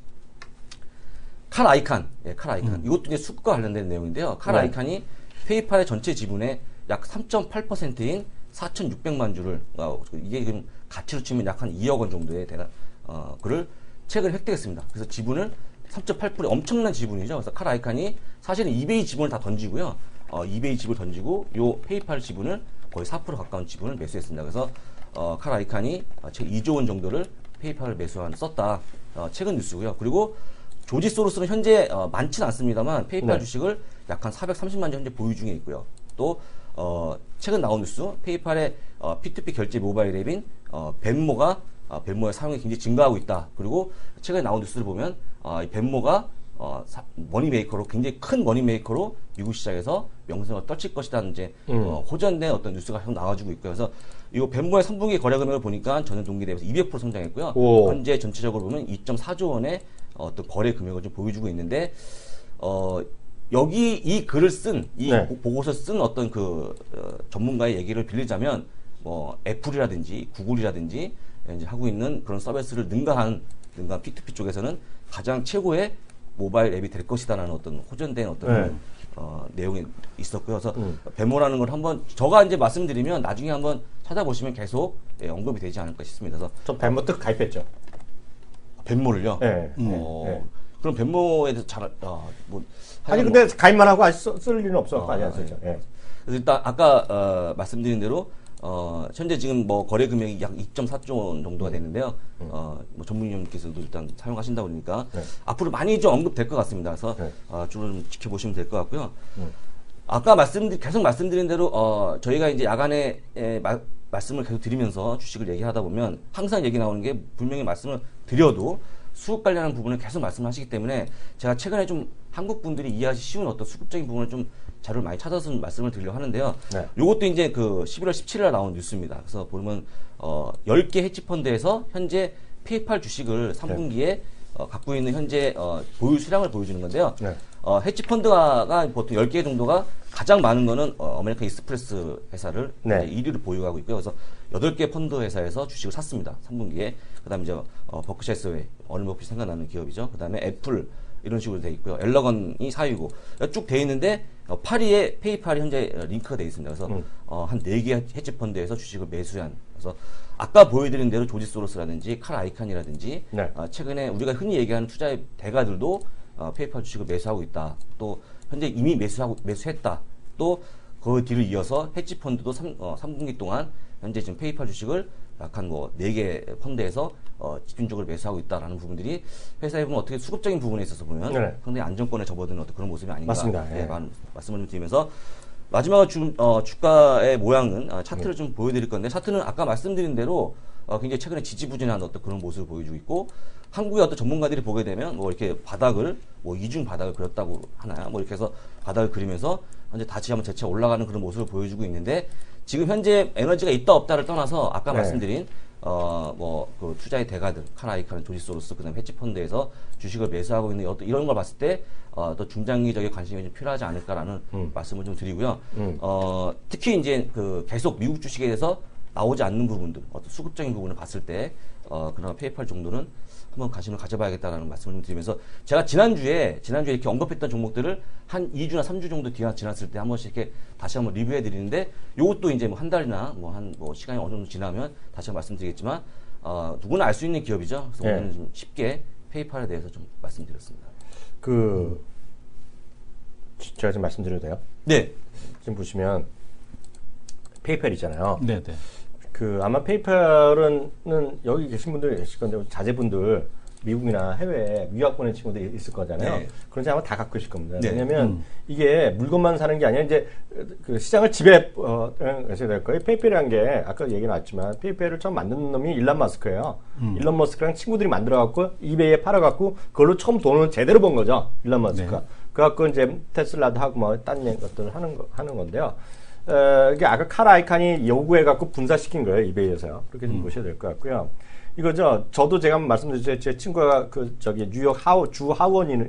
칼 아이칸, 예, 칼 아이칸 음. 이것도 이제 수급과 관련된 내용인데요. 칼 네. 아이칸이 페이팔의 전체 지분의 약 삼 점 팔 퍼센트인 사천육백만 주를 어, 이게 지금 가치로 치면 약 한 이억 원 정도의 대가 어, 그를 최근에 획득했습니다. 그래서 지분을 삼 점 팔 퍼센트 엄청난 지분이죠. 그래서 칼 아이칸이 사실은 이베이 지분을 다 던지고요. 어, 이베이 지분을 던지고 요 페이팔 지분을 거의 사 퍼센트 가까운 지분을 매수했습니다. 그래서 어, 칼 아이칸이 제 이조 원 정도를 페이팔을 매수한 썼다. 어, 최근 뉴스고요. 그리고 조지 소로스는 현재 어, 많지는 않습니다만 페이팔 네. 주식을 약 한 사백삼십만 주 현재 보유 중에 있고요. 또 어, 최근 나온 뉴스 페이팔의 어, 피투피 결제 모바일 앱인 어, 벤모가 어, 벤모의 사용이 굉장히 증가하고 있다. 그리고 최근에 나온 뉴스를 보면 어, 이 벤모가 어, 사, 머니메이커로 굉장히 큰 머니메이커로 미국 시장에서 명성을 떨칠 것이라는 이제 음. 어, 호전된 어떤 뉴스가 계속 나와주고 있고요. 그래서 이 벤모의 삼 분기 거래 금액을 보니까 전년 동기 대비해서 이백 퍼센트 성장했고요. 오. 현재 전체적으로 보면 이 점 사조 원의 어떤 거래 금액을 좀 보여주고 있는데 어, 여기 이 글을 쓴, 이 네. 보고서 쓴 어떤 그 어, 전문가의 얘기를 빌리자면 뭐 애플이라든지 구글이라든지 이제 하고 있는 그런 서비스를 능가한 능가한 피투피 쪽에서는 가장 최고의 모바일 앱이 될 것이다라는 어떤 호전된 어떤 네. 그런, 어, 내용이 있었고요. 그래서 음. 벤모라는 걸 한번 저가 이제 말씀드리면 나중에 한번 찾아보시면 계속 예, 언급이 되지 않을까 싶습니다. 그래서 저 벤모특 가입했죠. 벤모를요. 네. 어, 네. 그럼 벤모에 대해서 잘, 어, 뭐 아니 하여간 근데 가입만 하고 아직 써- 쓸 일은 없어. 어, 아니 안 쓰죠. 예. 그래서 일단 아까 어, 말씀드린 대로 어, 현재 지금 뭐 거래 금액이 약 이 점 사조 원 정도가 되는데요. 어, 뭐 전문위원님께서도 일단 사용하신다 보니까 네. 앞으로 많이 좀 언급될 것 같습니다. 그래서 네. 어, 좀 지켜보시면 될 것 같고요. 음. 아까 말씀드 계속 말씀드린 대로 어, 저희가 이제 야간에 에, 마, 말씀을 계속 드리면서 주식을 얘기하다 보면 항상 얘기 나오는 게 분명히 말씀을 드려도 수급 관련한 부분을 계속 말씀하시기 때문에 제가 최근에 좀 한국 분들이 이해하기 쉬운 어떤 수급적인 부분을 좀 자료를 많이 찾아서 말씀을 드리려고 하는데요. 네. 요것도 이제 그 십일월 십칠일에 나온 뉴스입니다. 그래서 보면 어, 열 개 헤지펀드에서 현재 페이팔 주식을 삼 분기에 어, 갖고 있는 현재 어, 보유 수량을 보여주는 건데요. 네. 어, 헤지 펀드가 보통 열 개 정도가 가장 많은 거는 어, 아메리칸 익스프레스 회사를 네. 일 위를 보유하고 있고요. 그래서 여덟 개 펀드 회사에서 주식을 샀습니다. 삼 분기에. 그다음에 이제 어, 버크셔 해서웨이, 어느 버핏이 생각나는 기업이죠. 그다음에 애플 이런 식으로 돼 있고요. 엘러건이 사 위고 쭉 돼 있는데 어, 팔 위에 페이팔이 현재 링크가 돼 있습니다. 그래서 음. 어, 한 네 개 헤지 펀드에서 주식을 매수한. 그래서 아까 보여드린 대로 조지 소로스라든지 칼 아이칸이라든지 네. 어, 최근에 우리가 흔히 얘기하는 투자의 대가들도 어, 페이팔 주식을 매수하고 있다. 또 현재 이미 매수하고 매수했다. 또 그 뒤를 이어서 헤지 펀드도 삼, 어, 삼 분기 동안 현재 지금 페이팔 주식을 약한 뭐 네 개 펀드에서 어, 집중적으로 매수하고 있다라는 부분들이 회사에 보면 어떻게 수급적인 부분에 있어서 보면 네. 상당히 안정권에 접어드는 어떤 그런 모습이 아닌가. 맞습니다. 네, 예. 말- 말씀을 좀 드리면서 마지막으로 주, 어, 주가의 모양은 어, 차트를 네. 좀 보여드릴 건데 차트는 아까 말씀드린 대로 어, 굉장히 최근에 지지부진한 어떤 그런 모습을 보여주고 있고 한국의 어떤 전문가들이 보게 되면 뭐 이렇게 바닥을 뭐 이중 바닥을 그렸다고 하나요? 뭐 이렇게 해서 바닥을 그리면서 현재 다시 한번 재차 올라가는 그런 모습을 보여주고 있는데 지금 현재 에너지가 있다 없다를 떠나서 아까 네. 말씀드린 어 뭐 그 투자의 대가들 카라이카는 조지 소로스 그다음 헤지 펀드에서 주식을 매수하고 있는 어떤 이런 걸 봤을 때 어, 또 중장기적인 관심이 좀 필요하지 않을까라는 음. 말씀을 좀 드리고요. 음. 어 특히 이제 그 계속 미국 주식에 대해서 나오지 않는 부분들, 어떤 수급적인 부분을 봤을 때 어 그런 페이팔 정도는 한번 관심을 가져봐야겠다라는 말씀을 좀 드리면서 제가 지난주에 지난주에 이렇게 언급했던 종목들을 한 이 주나 삼 주 정도 뒤가 지났을 때 한 번씩 이렇게 다시 한번 리뷰해 드리는데 요것도 이제 뭐 한 달이나 뭐 한 뭐 시간이 어느 정도 지나면 다시 한번 말씀드리겠지만 어 누구나 알 수 있는 기업이죠. 그래서 네. 오늘은 좀 쉽게 페이팔에 대해서 좀 말씀드렸습니다. 그 제가 좀 말씀드려도 돼요? 네. 지금 보시면 페이팔이잖아요. 네, 네. 그 아마 페이팔은 여기 계신 분들 계실 건데 자제분들 미국이나 해외에 유학 보낸 친구들 있을 거잖아요. 네. 그런지 아마 다 갖고 계실 겁니다. 네. 왜냐하면 음. 이게 물건만 사는 게 아니라 이제 그 시장을 지배 어, 하셔야 될 거예요. 페이팔이라는 게 아까 얘기 나왔지만 페이팔을 처음 만든 놈이 일론 머스크예요. 음. 일론 머스크랑 친구들이 만들어갖고 이베이에 팔아갖고 그걸로 처음 돈을 제대로 번 거죠. 일론 머스크가. 네. 그래갖고 이제 테슬라도 하고 뭐 딴 것들을 하는 거, 하는 건데요. 어, 이게 아까 칼 아이칸이 요구해갖고 분사시킨 거예요. 이베이에서요. 그렇게 좀 음. 보셔야 될 것 같고요. 이거죠. 저도 제가 한번 말씀드렸죠. 제 친구가 그 저기 뉴욕 하워, 주 하원이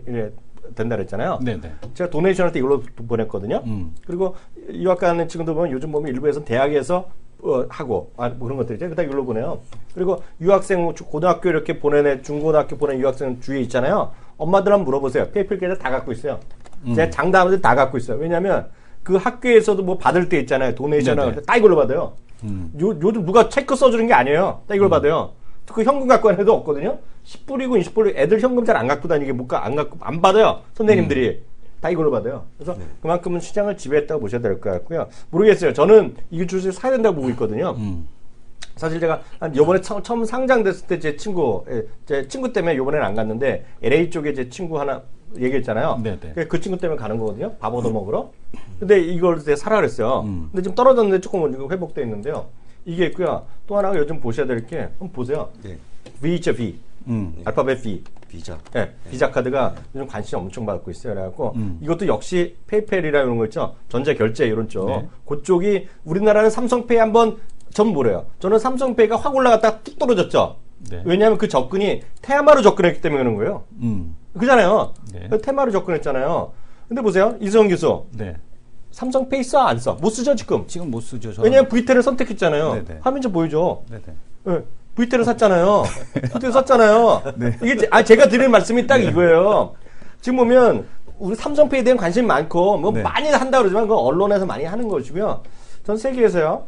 된다 그랬잖아요. 네, 네. 제가 도네이션 할 때 이걸로 보냈거든요. 음. 그리고 유학 가는 친구들 보면 요즘 보면 일부에서는 대학에서 어, 하고 아, 뭐 그런 것들이죠. 그다 이걸로 보내요. 그리고 유학생 고등학교 이렇게 보내는 중고등학교 보낸 유학생 주위에 있잖아요. 엄마들 한번 물어보세요. 페이팔 계좌 다 갖고 있어요. 음. 제가 장담하는데 다 갖고 있어요. 왜냐하면 그 학교에서도 뭐 받을 때 있잖아요. 도네이션을 네네. 다 이걸로 받아요. 음. 요, 요즘 누가 체크 써주는 게 아니에요. 딱 이걸 음. 받아요. 그 현금 갖고 가는 애도 없거든요. 십 불이고 이십 불이고 애들 현금 잘 안 갖고 다니게 못 가, 안 갖고, 안 받아요. 선생님들이. 음. 다 이걸로 받아요. 그래서 네. 그만큼은 시장을 지배했다고 보셔야 될 것 같고요. 모르겠어요. 저는 이 주식 사야 된다고 보고 있거든요. 음. 사실 제가 한 요번에 처, 처음 상장됐을 때 제 친구, 예, 제 친구 때문에 요번에는 안 갔는데 엘에이 쪽에 제 친구 하나 얘기했잖아요. 네네. 그, 그 친구 때문에 가는 거거든요. 밥 얻어 먹으러. 근데 이걸 이제 사라 그랬어요. 음. 근데 지금 떨어졌는데 조금 회복돼 있는데요. 이게 있고요. 또 하나가 요즘 보셔야 될 게 한번 보세요. 네. V죠, V. 음. 알파벳 V. 비자. 네, 비자 카드가 요즘 관심 엄청 받고 있어요. 그래갖고 음. 이것도 역시 페이팔이라 이런 거 있죠. 전자 결제 이런 쪽. 네. 그쪽이 우리나라는 삼성페이 한번 전 뭐래요? 저는 삼성페이가 확 올라갔다가 뚝 떨어졌죠. 네. 왜냐하면 그 접근이 테마로 접근했기 때문에 그런 거예요. 음. 그잖아요. 네. 테마로 접근했잖아요. 근데 보세요, 이승원 교수. 네. 삼성페이 써 안 써? 못 쓰죠 지금. 지금 못 쓰죠. 저는. 왜냐하면 브이텔을 선택했잖아요. 네네. 화면 좀 보여줘. 네네. 네. 브이텔을 샀잖아요. 브이텔 샀잖아요. 네. 이게 제- 아 제가 드리는 말씀이 딱 이거예요. 지금 보면 우리 삼성페이에 대한 관심이 많고 뭐 네. 많이 한다 그러지만 그 언론에서 많이 하는 것이고요. 전 세계에서요.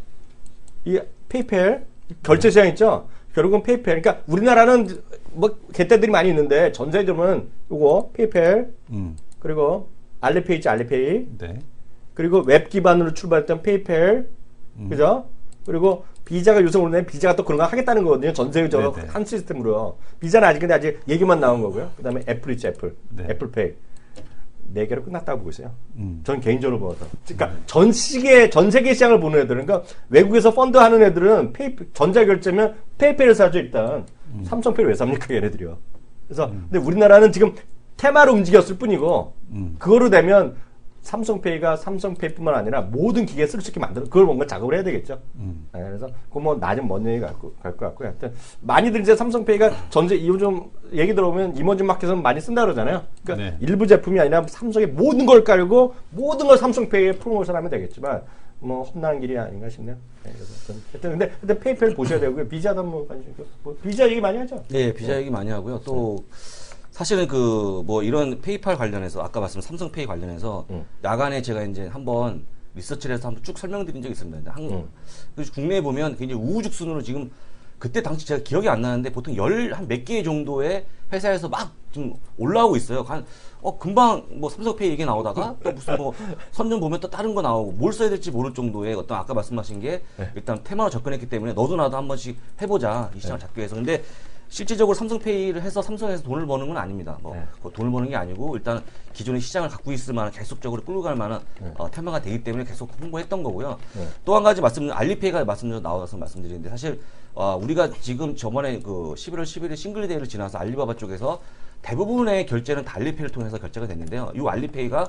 이 페이팔 결제 시장 있죠. 결국은 페이팔. 그러니까 우리나라는 뭐 개떼들이 많이 있는데 전 세계적으로는 요거 페이팔 음. 그리고 알리페이 있죠. 알리페이. 네. 그리고 웹 기반으로 출발했던 페이팔. 음. 그죠? 그리고 비자가 요새 오늘 비자가 또 그런 거 하겠다는 거거든요. 전 세계적으로 네네. 한 시스템으로. 비자는 아직 근데 아직 얘기만 나온 거고요. 그 다음에 애플 있죠, 애플. 네. 애플페이. 네 개로 끝났다고 보고 있어요. 음. 전 개인적으로 보아서. 그러니까 전 시계, 전 세계 시장을 보는 애들은, 그러니까 외국에서 펀드 하는 애들은 페이, 전자결제면 페이페이를 사죠, 일단. 음. 삼성페이를 왜 삽니까, 얘네들이요. 그래서, 근데 우리나라는 지금 테마로 움직였을 뿐이고, 음. 그거로 되면 삼성페이가 삼성페이뿐만 아니라 모든 기계에 쓸 수 있게 만들어 그걸 뭔가 작업을 해야 되겠죠. 음. 네, 그래서 그건 뭐 낮은 먼 얘기 갈 것 같고요. 하여튼 많이들 이제 삼성페이가 전제 요즘 얘기 들어보면 이머징 마켓에서는 많이 쓴다 그러잖아요. 그러니까 네. 일부 제품이 아니라 삼성의 모든 걸 깔고 모든 걸 삼성페이에 프로모션하면 되겠지만 뭐 험난한 길이 아닌가 싶네요. 네, 그래서 하여튼 근데 근데 페이팔 보셔야 되고요. 비자도 뭐 관심 있고 뭐 비자 얘기 많이 하죠. 네, 비자 얘기 많이 하고요. 또 사실은 그 뭐 이런 페이팔 관련해서 아까 말씀 삼성페이 관련해서 음. 야간에 제가 이제 한번 리서치를 해서 한번 쭉 설명드린 적이 있습니다. 한, 음. 그래서 국내에 보면 굉장히 우후죽순으로 지금 그때 당시 제가 기억이 안 나는데 보통 열 한 몇 개 정도의 회사에서 막 좀 올라오고 있어요. 한, 어, 금방 뭐 삼성페이 얘기 나오다가 또 무슨 뭐 선전 보면 또 다른 거 나오고 뭘 써야 될지 모를 정도의 어떤 아까 말씀하신 게 네. 일단 테마로 접근했기 때문에 너도 나도 한 번씩 해보자. 이 시장을 네. 잡기 위해서. 근데 실질적으로 삼성페이를 해서 삼성에서 돈을 버는 건 아닙니다. 뭐 네. 그 돈을 버는 게 아니고 일단 기존의 시장을 갖고 있을 만한 계속적으로 끌고 갈 만한 네. 어, 테마가 되기 때문에 계속 홍보했던 거고요. 네. 또 한 가지 말씀, 알리페이가 말씀드려 나와서 말씀드리는데 사실 어, 우리가 지금 저번에 그 십일월 십일일 싱글데이를 지나서 알리바바 쪽에서 대부분의 결제는 다 알리페이를 통해서 결제가 됐는데요. 이 알리페이가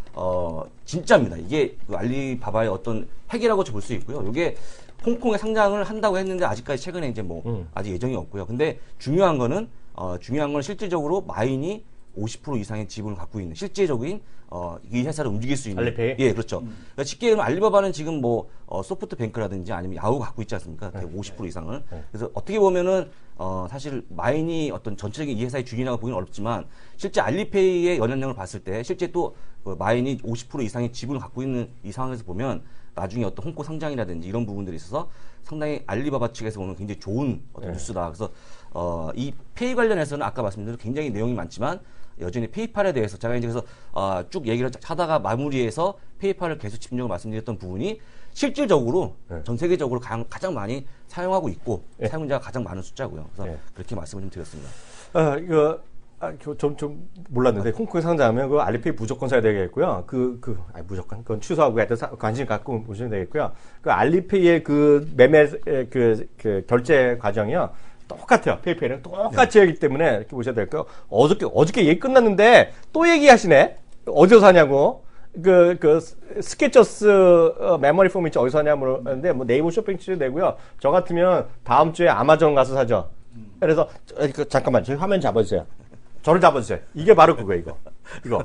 어, 진짜입니다. 이게 그 알리바바의 어떤 핵이라고 볼 수 있고요. 이게 홍콩에 상장을 한다고 했는데 아직까지 최근에 이제 뭐 음. 아직 예정이 없고요. 근데 중요한 거는 어, 중요한 건 실질적으로 마인이 오십 퍼센트 이상의 지분을 갖고 있는 실제적인 어, 이 회사를 움직일 수 있는 알리페이? 예, 그렇죠. 그러니까 쉽게 얘기하면 알리바바는 지금 뭐 어, 소프트뱅크라든지 아니면 야후 갖고 있지 않습니까? 네. 오십 퍼센트 이상을. 네. 그래서 어떻게 보면은 어, 사실 마인이 어떤 전체적인 이 회사의 주인이라고 보기는 어렵지만 실제 알리페이의 연연량을 봤을 때 실제 또 그 마인이 오십 퍼센트 이상의 지분을 갖고 있는 이 상황에서 보면 나중에 어떤 홍콩 상장이라든지 이런 부분들이 있어서 상당히 알리바바 측에서 보면 굉장히 좋은 어떤 네. 뉴스다. 그래서 어, 이 페이 관련해서는 아까 말씀드린 굉장히 내용이 많지만 여전히 페이팔에 대해서 제가 이제 그래서 어, 쭉 얘기를 하다가 마무리해서 페이팔을 계속 집중적으로 말씀드렸던 부분이 실질적으로 네. 전 세계적으로 가장, 가장 많이 사용하고 있고 네. 사용자가 가장 많은 숫자고요. 그래서 네. 그렇게 말씀을 좀 드렸습니다. 아, 이거, 아, 좀, 좀 몰랐는데, 홍콩에 상장하면 그 알리페이 무조건 사야 되겠고요. 그, 그, 아 무조건. 그건 취소하고 하여튼 사, 관심 갖고 보시면 되겠고요. 그 알리페이의 그 매매, 그, 그 결제 과정이요. 똑같아요. 페이페이랑 똑같이 하기 때문에 이렇게 보셔야 될 거예요. 어저께, 어저께 얘기 끝났는데 또 얘기하시네? 어디서 사냐고. 그, 그, 스케쳐스 어, 메모리 폼이 어디서 사냐고 하는데 뭐 네이버 쇼핑 치도 되고요. 저 같으면 다음 주에 아마존 가서 사죠. 그래서, 저, 그, 잠깐만, 저희 화면 잡아주세요. 저를 잡아주세요. 이게 바로 그거예요, 이거. 이거.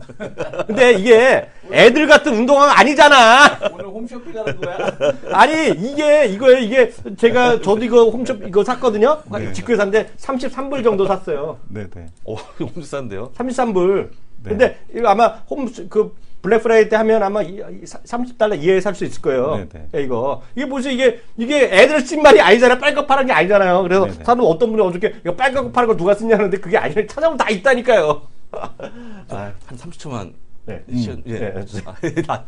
근데 이게 애들 같은 운동화가 아니잖아. 오늘 홈쇼핑 하는 거야? 아니, 이게, 이거예요. 이게 제가, 저도 이거 홈쇼 이거 샀거든요? 네. 직구에 샀는데 삼십삼 불 정도 샀어요. 네네. 오, 너무 싼데요? 삼십삼 불. 네. 근데 이거 아마 홈, 그, 블랙 프라이데이 때 하면 아마 이- 이 삼십 달러 이하에 살 수 있을 거예요. 네네. 예, 이거. 이게 뭐지, 이게, 이게 애들 쓴 말이 아니잖아요. 빨갛 파란 게 아니잖아요. 그래서 네네. 사람 어떤 분이 어저께 이거 빨갛 파란 거 누가 쓰냐는데 그게 아니라 찾아보면 다 있다니까요. 아, 한 삼십 초만. 네. 시간, 예. 네. 아, 나-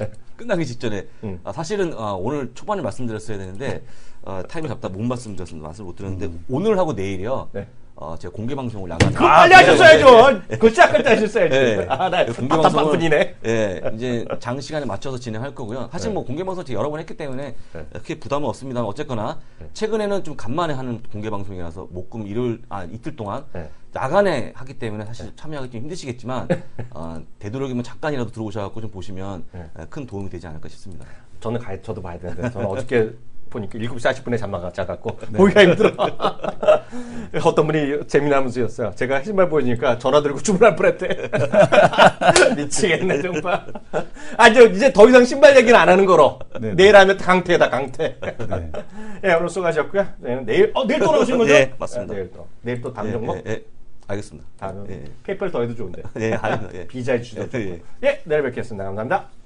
끝나기 직전에. 음. 아, 사실은 아, 오늘 초반에 말씀드렸어야 되는데 어, 타임이 잡다 못 말씀드렸습니다. 말씀 못 드렸는데 오늘하고 내일이요. 네. 어, 제가 공개 방송을 야간. 그거 빨리 하셨어야죠. 그거 시작할 때 하셨어야지. 네. 아, 나 공개 답답한 방송을 분이네. 예, 이제 장 시간에 맞춰서 진행할 거고요. 사실 네. 뭐 공개 방송 제가 여러 번 했기 때문에 네. 크게 부담은 없습니다만 어쨌거나 네. 최근에는 좀 간만에 하는 공개 방송이라서 목금 일요일 아 이틀 동안 네. 야간에 하기 때문에 사실 참여하기 좀 힘드시겠지만 어, 되도록이면 잠깐이라도 들어오셔갖고 좀 보시면 네. 에, 큰 도움이 되지 않을까 싶습니다. 저는 가, 저도 봐야 되는데, 저는 어저께 보니까 일곱 시 사십 분에 잠만 자갖고, 보기가 힘들어. 어떤 분이 재미나면서였어요. 제가 신발 보여주니까 전화 들고 주문할 뻔했대. 미치겠네, 정말. 아, 이제, 이제 더 이상 신발 얘기는 안 하는 거로. 네, 내일 하면 강태다, 강태. 네. 예, 오늘 수고하셨고요. 저희는 내일, 어, 내일 또 나오신 거죠? 예, 맞습니다. 네, 내일 또. 내일 또 다음 예, 종목? 예, 예. 알겠습니다. 다음 예, 페이퍼를 더 해도 좋은데. 예, 아닙니다. 예. 비자해 주셔도 예, 예. 예, 내일 뵙겠습니다. 감사합니다.